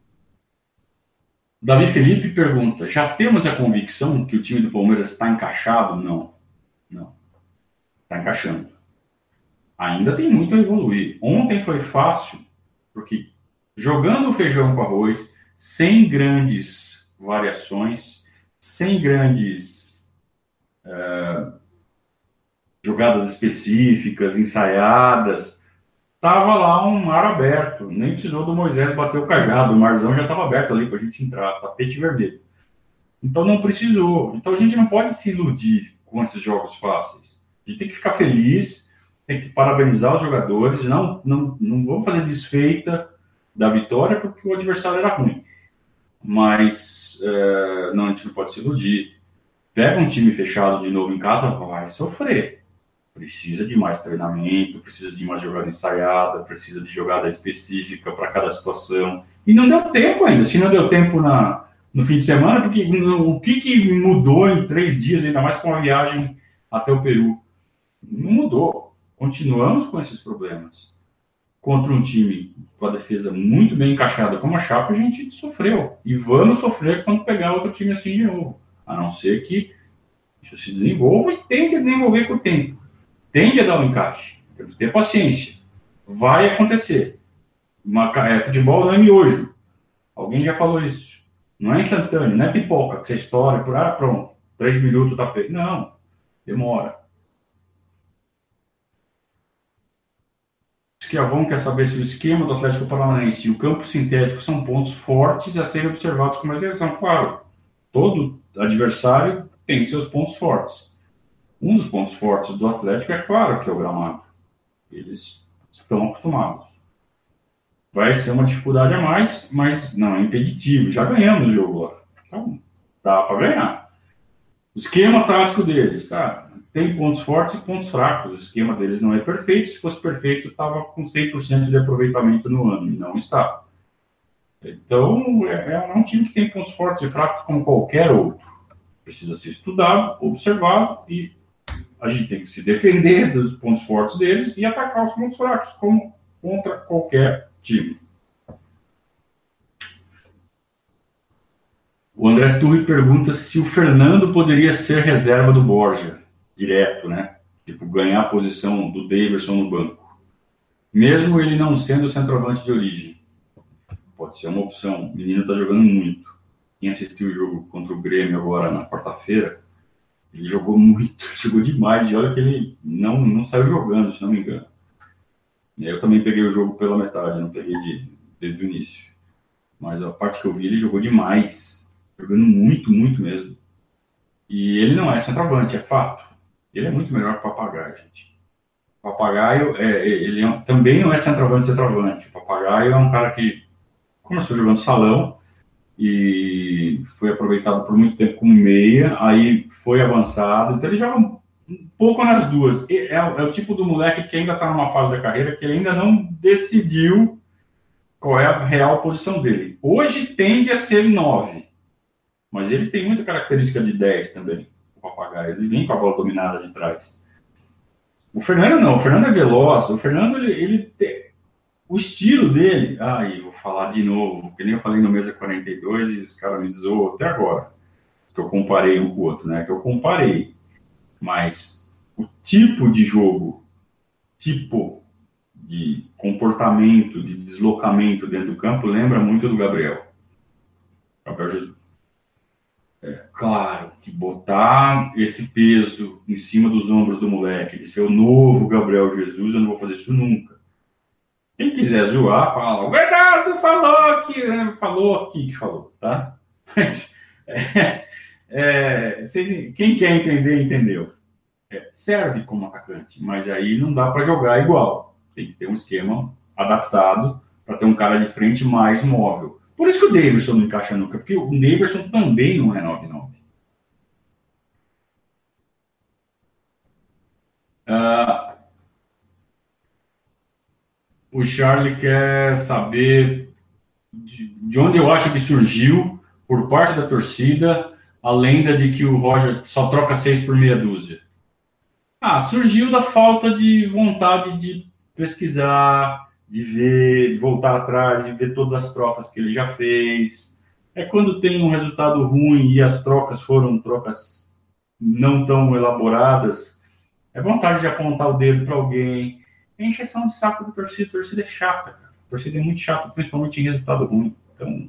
Davi Felipe pergunta: já temos a convicção que o time do Palmeiras está encaixado? Não. Não. Está encaixando. Ainda tem muito a evoluir. Ontem foi fácil, porque jogando o feijão com arroz, sem grandes variações, sem grandes uh, jogadas específicas, ensaiadas, estava lá um mar aberto. Nem precisou do Moisés bater o cajado, o marzão já estava aberto ali para a gente entrar, tapete vermelho. Então não precisou. Então a gente não pode se iludir com esses jogos fáceis. A gente tem que ficar feliz, tem que parabenizar os jogadores, não, não, não vamos fazer desfeita da vitória porque o adversário era ruim. Mas é, não, a gente não pode se iludir. Pega um time fechado de novo em casa, vai sofrer. Precisa de mais treinamento, precisa de mais jogada ensaiada, precisa de jogada específica para cada situação. E não deu tempo ainda. Se não deu tempo na, no fim de semana, porque o que, que mudou em três dias, ainda mais com a viagem até o Peru? Não mudou. Continuamos com esses problemas. Contra um time com a defesa muito bem encaixada como a Chape, a gente sofreu. E vamos sofrer quando pegar outro time assim de novo. A não ser que isso se desenvolva e tem que desenvolver com o tempo. Tende a dar um encaixe. Temos que ter paciência. Vai acontecer. Uma, é, futebol não é miojo. Alguém já falou isso. Não é instantâneo, não é pipoca que você estoura por ah, pronto, três minutos tá feito. Não, demora. O Schiavon quer saber se o esquema do Atlético Paranaense e o campo sintético são pontos fortes a serem observados com mais atenção. Claro, todo adversário tem seus pontos fortes. Um dos pontos fortes do Atlético é claro que é o gramado. Eles estão acostumados. Vai ser uma dificuldade a mais, mas não é impeditivo. Já ganhamos o jogo lá. Então, dá para ganhar. O esquema tático deles, tá? Tem pontos fortes e pontos fracos. O esquema deles não é perfeito. Se fosse perfeito, estava com cem por cento de aproveitamento no ano. E não está. Então, é, é um time que tem pontos fortes e fracos como qualquer outro. Precisa ser estudado, observado e a gente tem que se defender dos pontos fortes deles e atacar os pontos fracos, como contra qualquer time. O André Turri pergunta se o Fernando poderia ser reserva do Borja, direto, né? Tipo, ganhar a posição do Daverson no banco. Mesmo ele não sendo centroavante de origem. Pode ser uma opção. O menino está jogando muito. Quem assistiu o jogo contra o Grêmio agora na quarta-feira, ele jogou muito, jogou demais, e olha que ele não, não saiu jogando, se não me engano. Eu também peguei o jogo pela metade, não peguei de, desde o início. Mas a parte que eu vi, ele jogou demais, jogando muito, muito mesmo. E ele não é centroavante, é fato. Ele é muito melhor que o Papagaio, gente. O Papagaio, é, ele é, também não é centroavante, centroavante. O Papagaio é um cara que começou jogando salão, e foi aproveitado por muito tempo como meia, aí foi avançado, então ele joga um, um pouco nas duas. É, é, o tipo do moleque que ainda está numa fase da carreira que ele ainda não decidiu qual é a real posição dele. Hoje tende a ser nove, mas ele tem muita característica de dez também, o Papagaio, ele vem com a bola dominada de trás. O Fernando não, o Fernando é veloz, o Fernando ele, ele tem, o estilo dele, aí vou falar de novo, que nem eu falei no Mesa quarenta e dois e os caras me zoam até agora, que eu comparei um com o outro, né? Que eu comparei, mas o tipo de jogo tipo de comportamento, de deslocamento dentro do campo, lembra muito do Gabriel. Gabriel Jesus. É, claro que botar esse peso em cima dos ombros do moleque, de ser o novo Gabriel Jesus, eu não vou fazer isso nunca. Quem quiser zoar, fala, o Bernardo falou que falou aqui que falou, tá? Mas, é, é, vocês, quem quer entender, entendeu. É, serve como atacante, mas aí não dá para jogar igual. Tem que ter um esquema adaptado para ter um cara de frente mais móvel. Por isso que o Davidson não encaixa nunca, porque o Davidson também não é nove nove. Ah, o Charlie quer saber de, de onde eu acho que surgiu, por parte da torcida, a lenda de que o Roger só troca seis por meia dúzia. Ah, surgiu da falta de vontade de pesquisar, de ver, de voltar atrás, de ver todas as trocas que ele já fez. É quando tem um resultado ruim e as trocas foram trocas não tão elaboradas, é vontade de apontar o dedo para alguém. É encheção de saco da torcida. A torcida é chata, cara. A torcida é muito chata, principalmente em resultado ruim. Então,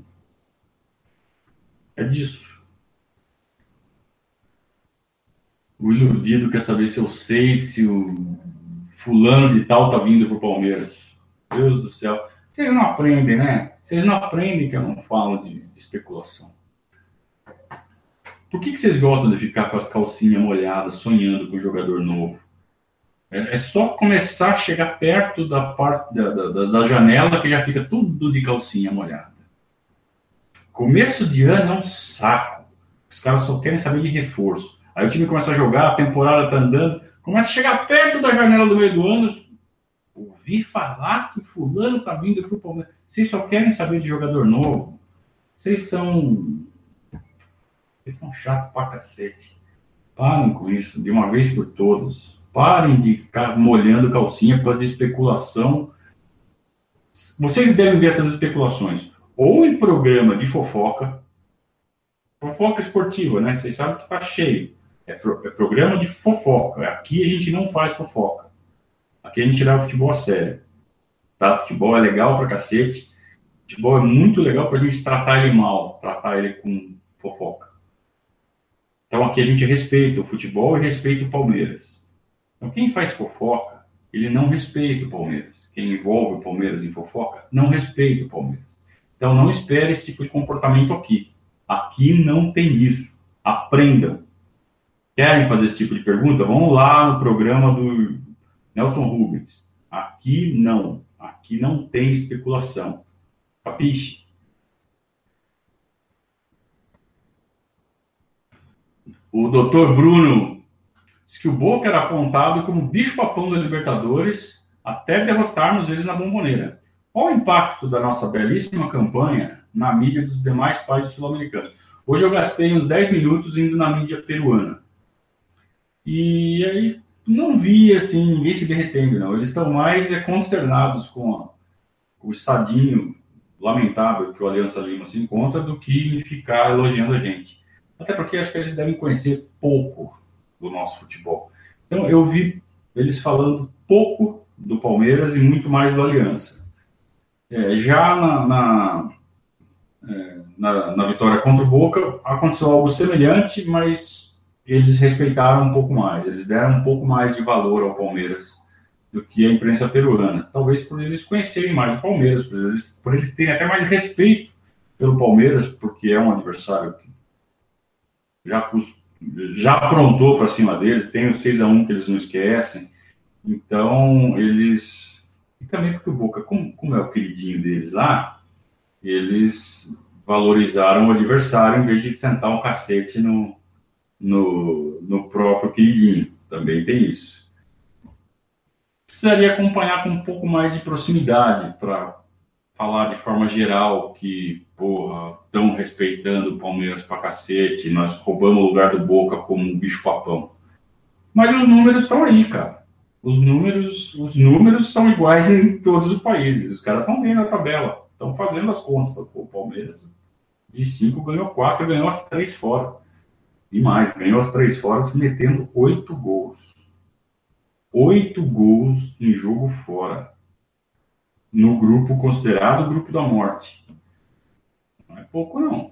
é disso. O iludido quer saber se eu sei se o fulano de tal tá vindo pro Palmeiras. Deus do céu. Vocês não aprendem, né? Vocês não aprendem que eu não falo de, de especulação. Por que, que vocês gostam de ficar com as calcinhas molhadas, sonhando com um jogador novo? É, é só começar a chegar perto da parte da, da, da janela que já fica tudo de calcinha molhada. Começo de ano é um saco. Os caras só querem saber de reforço. Aí o time começa a jogar, a temporada tá andando, começa a chegar perto da janela do meio do ano. Ouvi falar que o fulano tá vindo pro Palmeiras. Vocês só querem saber de jogador novo. Vocês são. Vocês são chatos pra cacete. Parem com isso, de uma vez por todas. Parem de ficar molhando calcinha por causa de especulação. Vocês devem ver essas especulações ou em programa de fofoca, fofoca esportiva, né? Vocês sabem que tá cheio. É, pro, é programa de fofoca. Aqui a gente não faz fofoca. Aqui a gente leva futebol a sério. Tá? Futebol é legal pra cacete. Futebol é muito legal pra gente tratar ele mal, tratar ele com fofoca. Então aqui a gente respeita o futebol e respeita o Palmeiras. Então quem faz fofoca, ele não respeita o Palmeiras. Quem envolve o Palmeiras em fofoca, não respeita o Palmeiras. Então não espere esse tipo de comportamento aqui. Aqui não tem isso. Aprendam. Querem fazer esse tipo de pergunta? Vamos lá no programa do Nelson Rubens. Aqui não. Aqui não tem especulação. Capiche? O doutor Bruno diz que o Boca era apontado como bicho-papão da Libertadores até derrotarmos eles na Bombonera. Qual o impacto da nossa belíssima campanha na mídia dos demais países sul-americanos? Hoje eu gastei uns dez minutos indo na mídia peruana. E aí não vi, assim, ninguém se derretendo, não. Eles estão mais é, consternados com, a, com o estadinho lamentável que o Aliança Lima se encontra do que ficar elogiando a gente. Até porque acho que eles devem conhecer pouco do nosso futebol. Então eu vi eles falando pouco do Palmeiras e muito mais do Aliança. É, já na, na, é, na, na vitória contra o Boca aconteceu algo semelhante, mas eles respeitaram um pouco mais, eles deram um pouco mais de valor ao Palmeiras do que a imprensa peruana. Talvez por eles conhecerem mais o Palmeiras, por eles, por eles terem até mais respeito pelo Palmeiras, porque é um adversário que já, já aprontou para cima deles, tem o seis a um que eles não esquecem. Então, eles... E também porque o Boca, como, como é o queridinho deles lá, eles valorizaram o adversário em vez de sentar um cacete no, no, no próprio queridinho. Também tem isso. Precisaria acompanhar com um pouco mais de proximidade para falar de forma geral que, porra, estão respeitando o Palmeiras pra cacete, nós roubamos o lugar do Boca como um bicho-papão. Mas os números estão aí, cara. Os números, os números são iguais em todos os países. Os caras estão vendo a tabela, estão fazendo as contas. O Palmeiras, de cinco, ganhou quatro, ganhou as três fora. E mais, ganhou as três fora, se metendo oito gols. oito gols em jogo fora, no grupo considerado o grupo da morte. Não é pouco, não.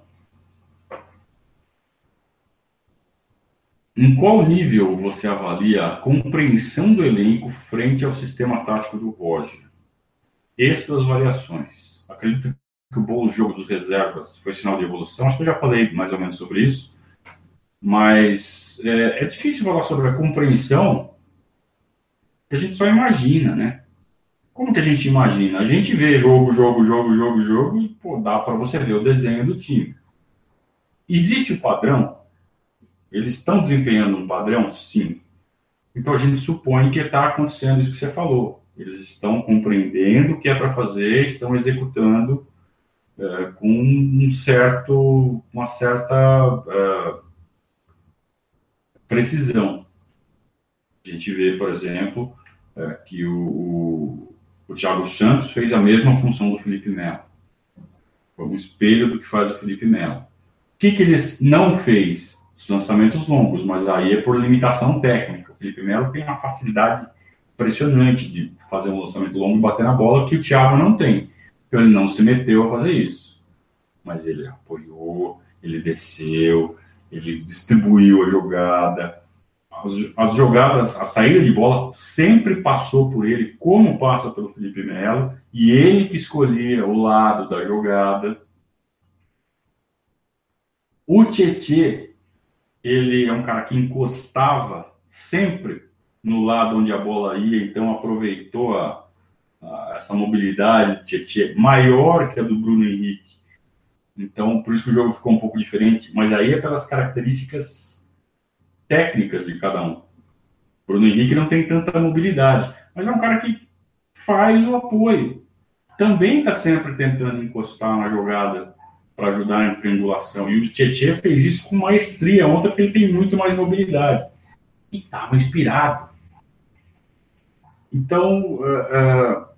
Em qual nível você avalia a compreensão do elenco frente ao sistema tático do Roger? E suas variações. Acredito que o bom jogo dos reservas foi sinal de evolução. Acho que eu já falei mais ou menos sobre isso. Mas é, é difícil falar sobre a compreensão, que a gente só imagina, né? Como que a gente imagina? A gente vê jogo, jogo, jogo, jogo, jogo e pô, dá para você ver o desenho do time. Existe o padrão? Eles estão desempenhando um padrão? Sim. Então a gente supõe que está acontecendo isso que você falou. Eles estão compreendendo o que é para fazer, estão executando é, com um certo, uma certa é, precisão. A gente vê, por exemplo, é, que o, o, o Thiago Santos fez a mesma função do Felipe Melo. Foi um espelho do que faz o Felipe Melo. O que, que ele não fez? Os lançamentos longos, mas aí é por limitação técnica. O Felipe Melo tem uma facilidade impressionante de fazer um lançamento longo e bater na bola que o Thiago não tem. Então ele não se meteu a fazer isso. Mas ele apoiou, ele desceu, ele distribuiu a jogada. As, as jogadas, a saída de bola sempre passou por ele, como passa pelo Felipe Melo, e ele que escolhia o lado da jogada. O Tietê, ele é um cara que encostava sempre no lado onde a bola ia, então aproveitou a, a, essa mobilidade do Tietê maior que a do Bruno Henrique. Então, por isso que o jogo ficou um pouco diferente, mas aí é pelas características técnicas de cada um. O Bruno Henrique não tem tanta mobilidade, mas é um cara que faz o apoio. Também está sempre tentando encostar na jogada para ajudar na triangulação. E o Tietê fez isso com maestria ontem, porque ele tem muito mais mobilidade. E estava inspirado. Então, uh, uh,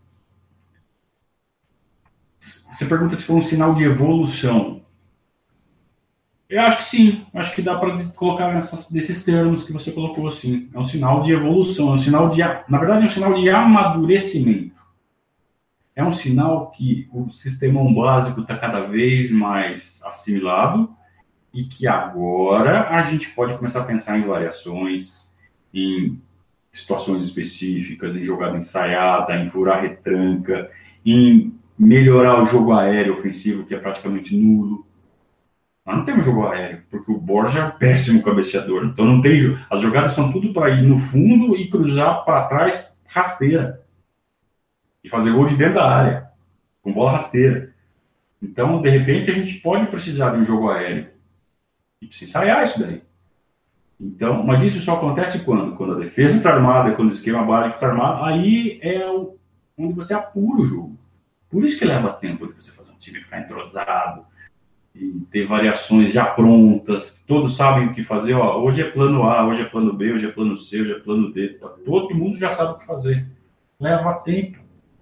você pergunta se foi um sinal de evolução. Eu acho que sim. Acho que dá para colocar nessas, desses termos que você colocou assim. É um sinal de evolução. É um sinal de, na verdade, é um sinal de amadurecimento. É um sinal que o sistema básico está cada vez mais assimilado e que agora a gente pode começar a pensar em variações, em situações específicas, em jogada ensaiada, em furar retranca, em melhorar o jogo aéreo ofensivo, que é praticamente nulo. Nós não temos jogo aéreo, porque o Borja é um péssimo cabeceador. Então não tem. As jogadas são tudo para ir no fundo e cruzar para trás rasteira. E fazer gol de dentro da área, com bola rasteira. Então, de repente, a gente pode precisar de um jogo aéreo. E precisa ensaiar isso daí. Então, mas isso só acontece quando? Quando a defesa está armada, quando o esquema básico está armado, aí é o, onde você apura o jogo. Por isso que leva tempo de você fazer um time ficar entrosado e ter variações já prontas, todos sabem o que fazer. Ó, hoje é plano A, hoje é plano B, hoje é plano C, hoje é plano D. Todo mundo já sabe o que fazer. Leva tempo.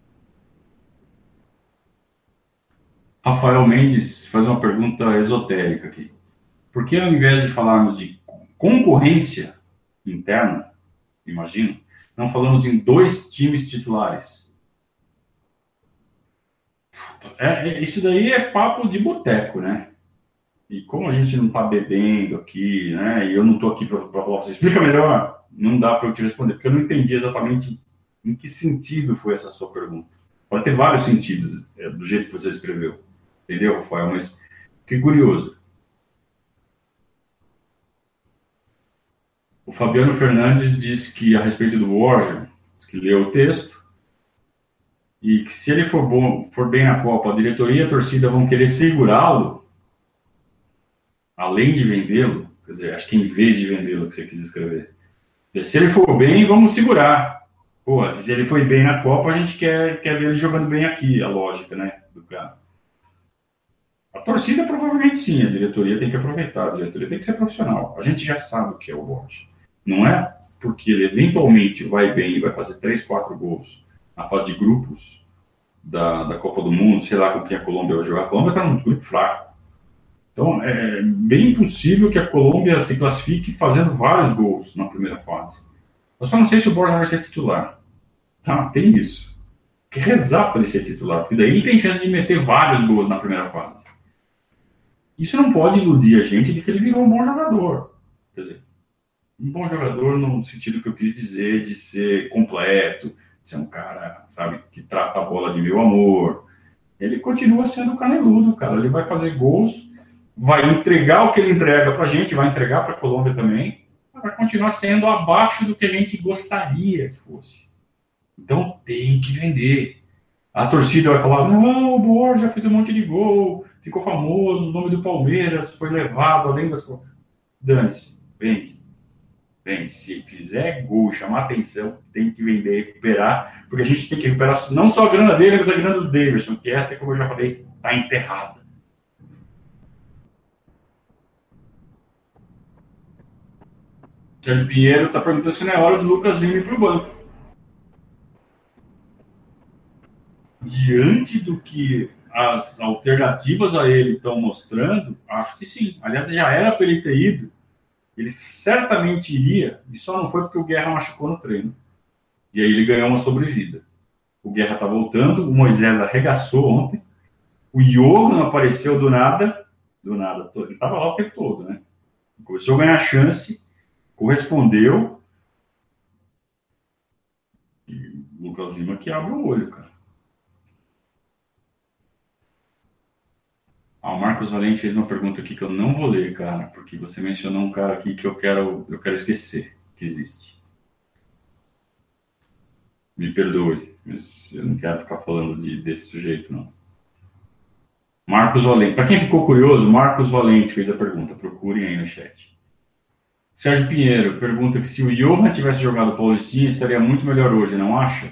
Rafael Mendes faz uma pergunta esotérica aqui. Por que, ao invés de falarmos de concorrência interna, imagino, não falamos em dois times titulares? É, é, isso daí é papo de boteco, né? E como a gente não está bebendo aqui, né? E eu não estou aqui para falar, você explica melhor, não dá para eu te responder, porque eu não entendi exatamente em que sentido foi essa sua pergunta. Pode ter vários sentidos, é, do jeito que você escreveu. Entendeu, Rafael? Mas que curioso. O Fabiano Fernandes diz que, a respeito do Borja, que leu o texto, e que se ele for, bom, for bem na Copa, a diretoria e a torcida vão querer segurá-lo, além de vendê-lo, quer dizer, acho que em vez de vendê-lo que você quis escrever. Se ele for bem, vamos segurar. Pô, se ele foi bem na Copa, a gente quer, quer ver ele jogando bem aqui, a lógica, né, do cara. A torcida provavelmente sim, a diretoria tem que aproveitar, a diretoria tem que ser profissional. A gente já sabe o que é o Borja. Não é porque ele eventualmente vai bem e vai fazer três, quatro gols na fase de grupos da, da Copa do Mundo, sei lá com quem a Colômbia vai jogar. A Colômbia está num grupo fraco. Então é bem possível que a Colômbia se classifique fazendo vários gols na primeira fase. Eu só não sei se o Borja vai ser titular. Tá, tem isso. Que rezar para ele ser titular, porque daí ele tem chance de meter vários gols na primeira fase. Isso não pode iludir a gente de que ele virou um bom jogador. Quer dizer, um bom jogador no sentido que eu quis dizer de ser completo, ser um cara, sabe, que trata a bola de meu amor. Ele continua sendo caneludo, cara. Ele vai fazer gols, vai entregar o que ele entrega pra gente, vai entregar pra Colômbia também, vai continuar sendo abaixo do que a gente gostaria que fosse. Então tem que vender. A torcida vai falar: não, o Borja fez um monte de gol, ficou famoso, o nome do Palmeiras foi levado além das. Dane-se, vende. Vende. Se fizer gol, chamar atenção, tem que vender, recuperar, porque a gente tem que recuperar não só a grana dele, mas a grana do Davidson, que essa, como eu já falei, está enterrada. Sérgio Pinheiro está perguntando se não é hora do Lucas Lima ir para o banco. Diante do que as alternativas a ele estão mostrando, acho que sim. Aliás, já era para ele ter ido. Ele certamente iria, e só não foi porque o Guerra machucou no treino. E aí ele ganhou uma sobrevida. O Guerra está voltando, o Moisés arregaçou ontem, o Johan apareceu do nada, do nada, ele estava lá o tempo todo, né? Começou a ganhar chance, correspondeu, e o Lucas Lima que abre o olho, cara. Ah, o Marcos Valente fez uma pergunta aqui que eu não vou ler, cara, porque você mencionou um cara aqui que eu quero, eu quero esquecer que existe. Me perdoe, mas eu não quero ficar falando de, desse sujeito, não. Marcos Valente. Para quem ficou curioso, Marcos Valente fez a pergunta. Procurem aí no chat. Sérgio Pinheiro pergunta que se o Johan tivesse jogado Paulistinha, estaria muito melhor hoje, não acha?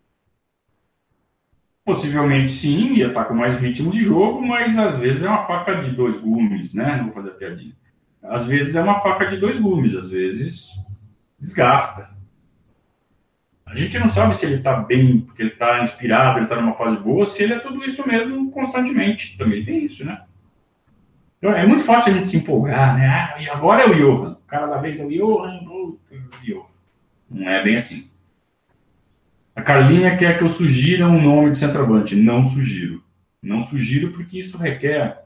Possivelmente sim, ia estar com mais ritmo de jogo, mas às vezes é uma faca de dois gumes, né? Não vou fazer piadinha. Às vezes é uma faca de dois gumes, às vezes desgasta. A gente não sabe se ele está bem, porque ele está inspirado, ele está numa fase boa, se ele é tudo isso mesmo constantemente. Também tem isso, né? Então é muito fácil a gente se empolgar, né? Ah, e agora é o Johan. O cara da vez é o Johan, o Johan. Não é bem assim. A Carlinha quer que eu sugira um nome de centroavante. Não sugiro. Não sugiro porque isso requer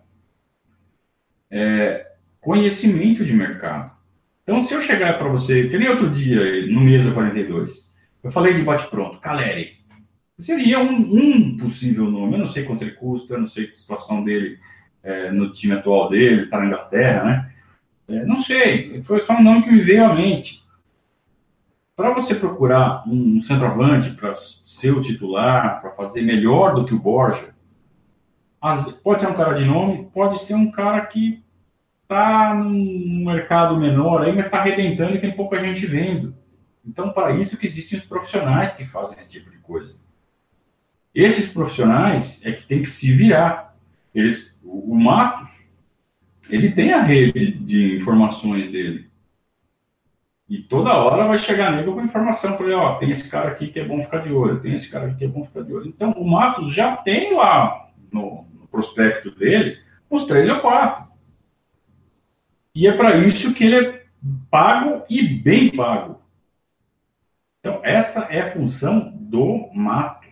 é, conhecimento de mercado. Então, se eu chegar para você, que nem outro dia, no Mesa quarenta e dois, eu falei de bate-pronto, Caleri. Seria um, um possível nome. Eu não sei quanto ele custa, eu não sei a situação dele é, no time atual dele, está na Inglaterra, né? É, não sei, foi só um nome que me veio à mente. Para você procurar um, um centroavante para ser o titular, para fazer melhor do que o Borja, pode ser um cara de nome, pode ser um cara que está num mercado menor aí, mas está arrebentando e tem pouca gente vendo. Então, para isso que existem os profissionais que fazem esse tipo de coisa. Esses profissionais é que tem que se virar. Eles, o, o Matos, ele tem a rede de informações dele. E toda hora vai chegar nele com informação para ele, ó, tem esse cara aqui que é bom ficar de olho, tem esse cara aqui que é bom ficar de olho. Então, o Matos já tem lá no, no prospecto dele uns três ou quatro. E é para isso que ele é pago e bem pago. Então, essa é a função do Matos.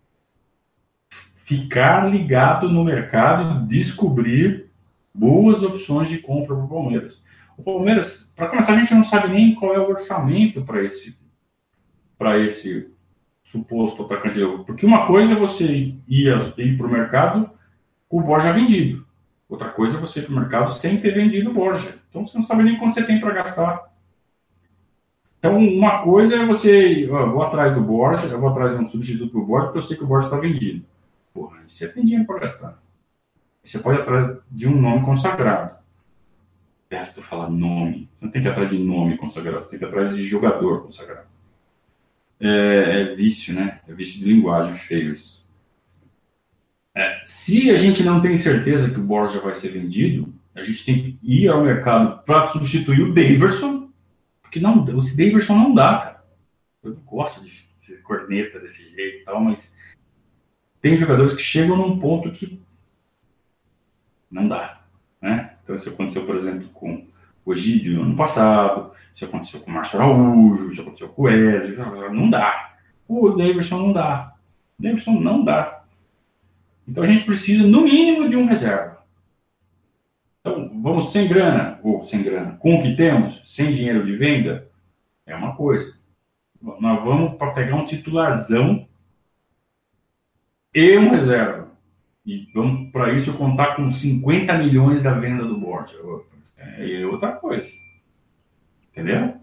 Ficar ligado no mercado, descobrir boas opções de compra para o Palmeiras. O Palmeiras, para começar, a gente não sabe nem qual é o orçamento para esse, para esse suposto atacante de novo. Porque uma coisa é você ir, ir para o mercado com o Borja vendido. Outra coisa é você ir para o mercado sem ter vendido o Borja. Então você não sabe nem quanto você tem para gastar. Então, uma coisa é você, ó, vou atrás do Borja, eu vou atrás de um substituto do Borja, porque eu sei que o Borja está vendido. Porra, você tem dinheiro para gastar. Você pode ir atrás de um nome consagrado. Basta falar nome. Você não tem que ir atrás de nome consagrado, você tem que ir atrás de jogador consagrado. É, é vício, né? É vício de linguagem feio isso. É, se a gente não tem certeza que o Borja vai ser vendido, a gente tem que ir ao mercado para substituir o Daverson, porque não, o Daverson não dá, cara. Eu gosto de ser corneta desse jeito e tal, mas tem jogadores que chegam num ponto que não dá, né? Então isso aconteceu, por exemplo, com o Egídio no ano passado, isso aconteceu com o Márcio Araújo, isso aconteceu com o Wesley, não dá. O Davidson não dá. O Davidson não dá. Então a gente precisa, no mínimo, de um reserva. Então, vamos sem grana, ou sem grana, com o que temos, sem dinheiro de venda, é uma coisa. Nós vamos para pegar um titularzão e um reserva. E vamos, para isso, contar com cinquenta milhões da venda do Borja. É outra coisa. Entendeu?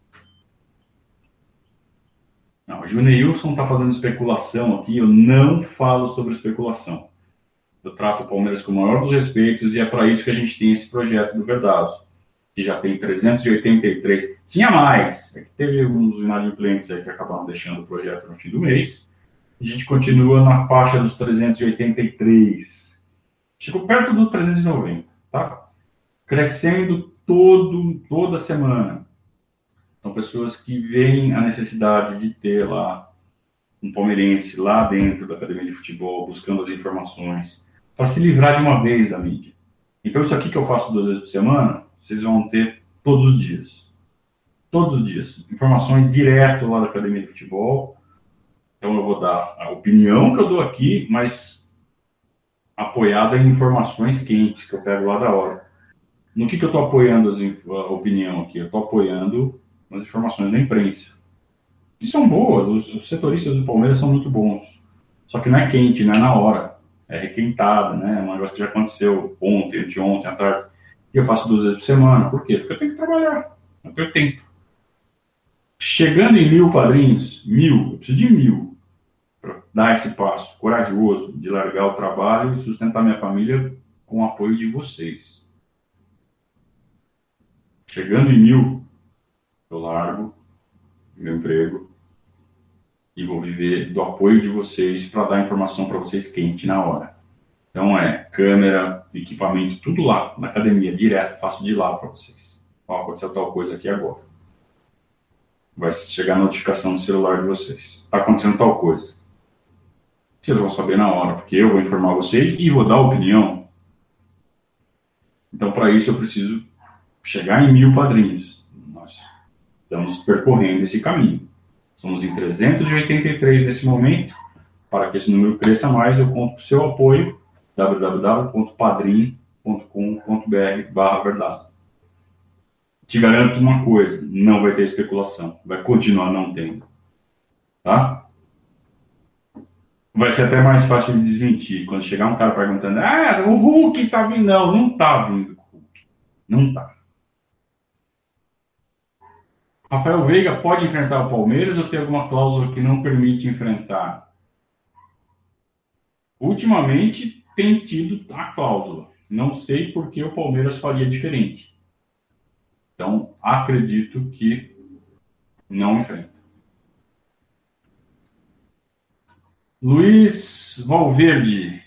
Não, o Juneilson está fazendo especulação aqui. Eu não falo sobre especulação. Eu trato o Palmeiras com o maior dos respeitos e é para isso que a gente tem esse projeto do Verdazo, que já tem trezentos e oitenta e três. Tinha mais. É que teve uns inadimplentes aí que acabaram deixando o projeto no fim do mês. A gente continua na faixa dos trezentos e oitenta e três. Chegou perto dos trezentos e noventa, tá? Crescendo todo, toda semana. São pessoas que veem a necessidade de ter lá um palmeirense lá dentro da academia de futebol, buscando as informações, para se livrar de uma vez da mídia. Então, isso aqui que eu faço duas vezes por semana, vocês vão ter todos os dias. Todos os dias. Informações direto lá da academia de futebol. Então, eu vou dar a opinião que eu dou aqui, mas apoiada em informações quentes que eu pego lá da hora. No que, que eu estou apoiando a opinião aqui? Eu estou apoiando as informações da imprensa. Que são boas, os, os setoristas do Palmeiras são muito bons. Só que não é quente, não é na hora. É requentada, né? É um negócio que já aconteceu ontem, anteontem, à tarde. E eu faço duas vezes por semana. Por quê? Porque eu tenho que trabalhar. Eu tenho tempo. Chegando em mil padrinhos, mil, eu preciso de mil, para dar esse passo corajoso de largar o trabalho e sustentar minha família com o apoio de vocês. Chegando em mil, eu largo meu emprego e vou viver do apoio de vocês para dar informação para vocês quente na hora. Então é câmera, equipamento, tudo lá na academia, direto, faço de lá para vocês. Ó, aconteceu tal coisa aqui agora. Vai chegar a notificação no celular de vocês. Está acontecendo tal coisa. Vocês vão saber na hora, porque eu vou informar vocês e vou dar opinião. Então, para isso, eu preciso chegar em mil padrinhos. Nós estamos percorrendo esse caminho. Somos em trezentos e oitenta e três nesse momento. Para que esse número cresça mais, eu conto com o seu apoio. w w w ponto padrim ponto com ponto b r barra verdade. Te garanto uma coisa, não vai ter especulação. Vai continuar não tendo. Tá? Vai ser até mais fácil de desmentir. Quando chegar um cara perguntando, ah, o Hulk tá vindo. Não, não tá vindo o Hulk. Não tá. Rafael Veiga pode enfrentar o Palmeiras ou tem alguma cláusula que não permite enfrentar? Ultimamente tem tido a cláusula. Não sei por que o Palmeiras faria diferente. Então, acredito que não enfrenta. Luiz Valverde.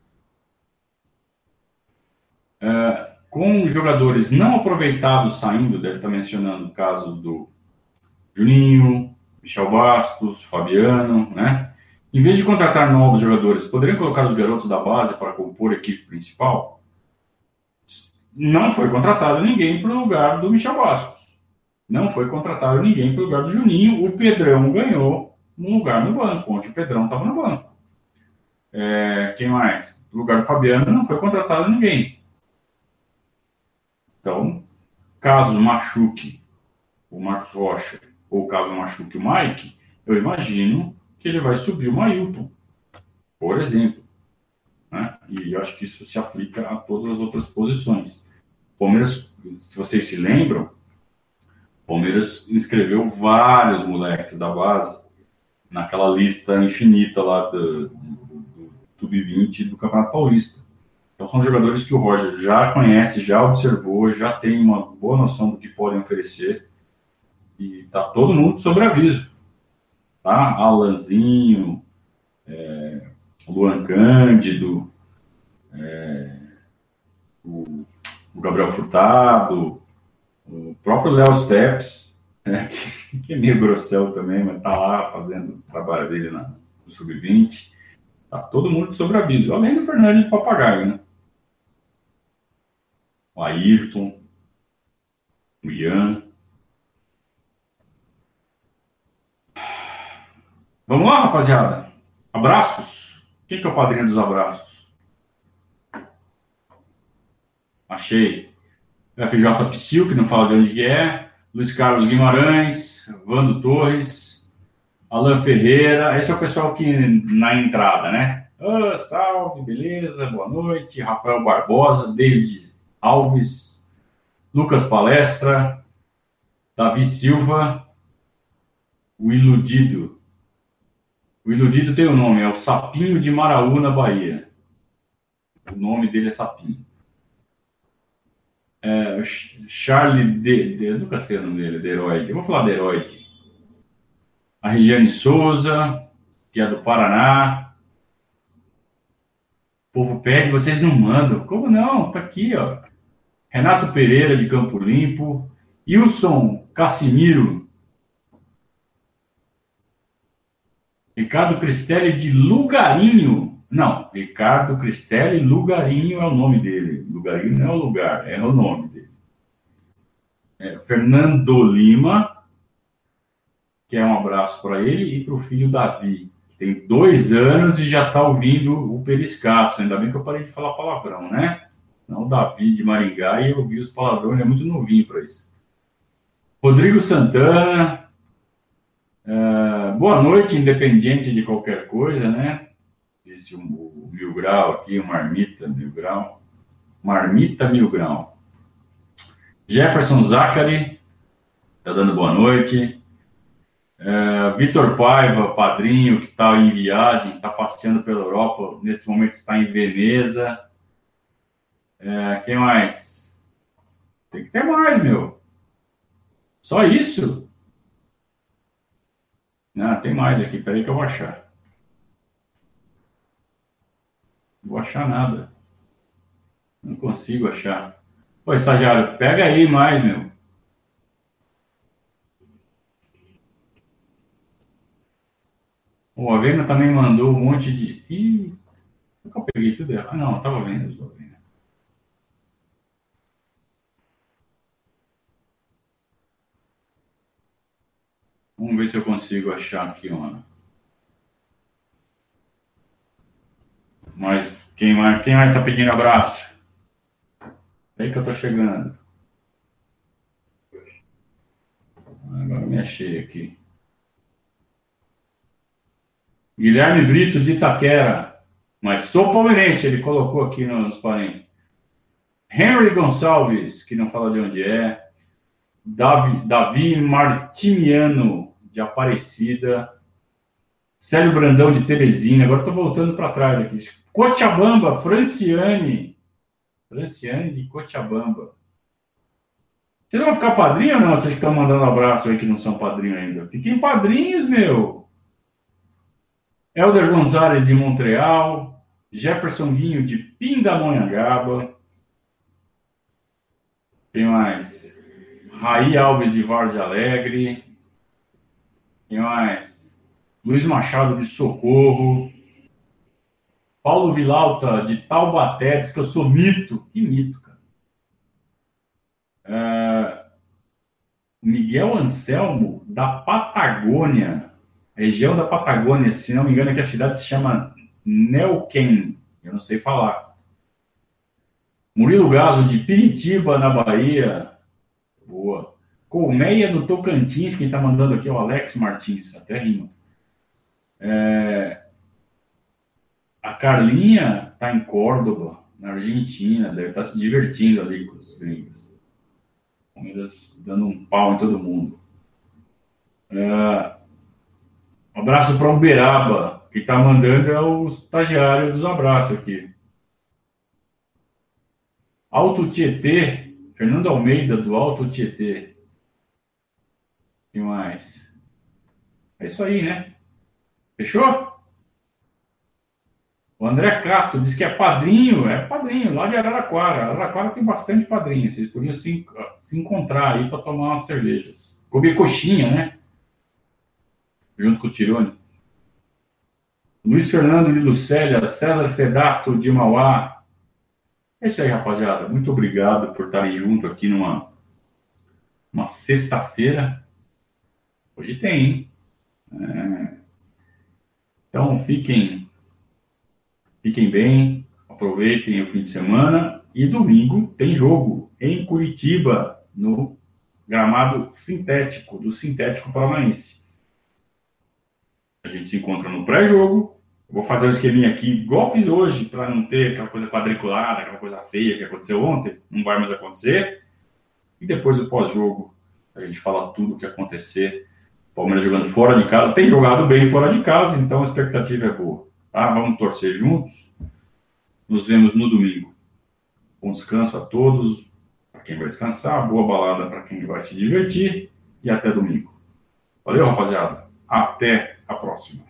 Uh, com jogadores não aproveitados saindo, deve estar mencionando o caso do Juninho, Michel Bastos, Fabiano, né? Em vez de contratar novos jogadores, poderiam colocar os garotos da base para compor a equipe principal? Não foi contratado ninguém para o lugar do Michel Bastos. Não foi contratado ninguém para o lugar do Juninho. O Pedrão ganhou um lugar no banco, onde o Pedrão estava no banco. É, quem mais? No lugar do Fabiano não foi contratado ninguém. Então, caso machuque o Marcos Rocha ou caso machuque o Mike, eu imagino que ele vai subir o Mailton, por exemplo. Né? E eu acho que isso se aplica a todas as outras posições. Palmeiras, se vocês se lembram, Palmeiras inscreveu vários moleques da base naquela lista infinita lá do, do, do sub vinte do Campeonato Paulista. Então são jogadores que o Roger já conhece, já observou, já tem uma boa noção do que podem oferecer. E está todo mundo sobre aviso. Tá? Alanzinho, é, Luan Cândido, é, o, o Gabriel Furtado, o próprio Léo Steps, né, que, que é meio grossel também, mas está lá fazendo o trabalho dele na, no sub vinte. Está todo mundo sobre aviso, além do Fernando de Papagaio, né? O Ayrton. o Ian. Vamos lá, rapaziada. Abraços. Quem que é o padrinho dos abraços? Achei. F J Psyu, que não fala de onde que é. Luiz Carlos Guimarães. Vando Torres. Alan Ferreira. Esse é o pessoal que na entrada, né? Oh, salve, beleza, boa noite. Rafael Barbosa, David Alves, Lucas Palestra, Davi Silva, o Iludido. O Iludido tem o um nome, é o Sapinho de Maraú, na Bahia. O nome dele é Sapinho. É, Charlie de, de... Eu nunca sei o nome dele, de Herói. Eu vou falar de Herói. A Regiane Souza, que é do Paraná. O povo pede, vocês não mandam. Como não? Tá aqui, ó. Renato Pereira, de Campo Limpo. Wilson Cassimiro. Ricardo Cristelli, de Lugarinho. Não, Ricardo Cristelli, Lugarinho é o nome dele. Lugarinho não é o lugar, é o nome dele. É, Fernando Lima, que é um abraço para ele, e para o filho Davi, que tem dois anos e já está ouvindo o Periscapos. Ainda bem que eu parei de falar palavrão, né? Não, o Davi de Maringá, e eu ouvi os palavrões, ele é muito novinho para isso. Rodrigo Santana, uh, boa noite, independente de qualquer coisa, né? Disse o, o Mil Grau aqui, o Marmita Mil Grau. Marmita Mil Grau. Jefferson Zachary, tá dando boa noite. Uh, Vitor Paiva, padrinho, que está em viagem, está passeando pela Europa, nesse momento está em Veneza. Uh, quem mais? Tem que ter mais, meu. Só isso? Não, tem mais aqui, peraí que eu vou achar. Não vou achar nada. Não consigo achar. Pô, estagiário, pega aí mais, meu. O Avena também mandou um monte de... Ih, eu peguei tudo errado. Ah, não, eu tava vendo o Avena. Vamos ver se eu consigo achar aqui uma... Mas quem mais, quem mais tá pedindo abraço? É aí que eu tô chegando. Agora me achei aqui. Guilherme Brito, de Itaquera. Mas sou palmeirense, ele colocou aqui nos parentes. Henry Gonçalves, que não fala de onde é. Davi, Davi Martiniano, de Aparecida. Célio Brandão, de Teresina. Agora estou voltando para trás aqui. Cochabamba, Franciane. Franciane de Cochabamba. Vocês vão ficar padrinho ou não? Vocês que estão mandando abraço aí que não são padrinhos ainda. Fiquem padrinhos, meu. Helder Gonzalez, de Montreal. Jefferson Guinho, de Pindamonhangaba. Quem mais? Raí Alves, de Várzea Alegre. Quem mais? Luiz Machado, de Socorro. Paulo Vilauta, de Taubaté, diz que eu sou mito. Que mito, cara. Uh, Miguel Anselmo, da Patagônia. Região da Patagônia, se não me engano, aqui a cidade se chama Neuquén. Eu não sei falar. Murilo Gazo, de Piritiba, na Bahia. Boa. Colmeia, do Tocantins, quem está mandando aqui é o Alex Martins, até rima. É... A Carlinha está em Córdoba, na Argentina, deve estar se divertindo ali com os gringos. Palmeiras dando um pau em todo mundo. É... Um abraço para o Uberaba, que está mandando é o estagiário dos abraços aqui. Alto Tietê, Fernando Almeida, do Alto Tietê. O que mais? É isso aí, né? Fechou? O André Cato diz que é padrinho, é padrinho, lá de Araraquara. Araraquara tem bastante padrinho, vocês podiam se, se encontrar aí para tomar umas cervejas. Comer coxinha, né? Junto com o Tirone. Luiz Fernando de Lucélia, César Fedato de Mauá. É isso aí, rapaziada. Muito obrigado por estarem junto aqui numa, uma sexta-feira. Hoje tem, hein? É, então, fiquem, fiquem bem, aproveitem o fim de semana. E domingo tem jogo em Curitiba, no gramado sintético, do Sintético Paranaense. A gente se encontra no pré-jogo. Vou fazer um esqueminha aqui, igual fiz hoje, para não ter aquela coisa quadriculada, aquela coisa feia que aconteceu ontem. Não vai mais acontecer. E depois do pós-jogo, a gente fala tudo o que acontecer. Palmeiras jogando fora de casa. Tem jogado bem fora de casa, então a expectativa é boa. Tá? Vamos torcer juntos. Nos vemos no domingo. Bom descanso a todos. Para quem vai descansar, boa balada para quem vai se divertir. E até domingo. Valeu, rapaziada. Até a próxima.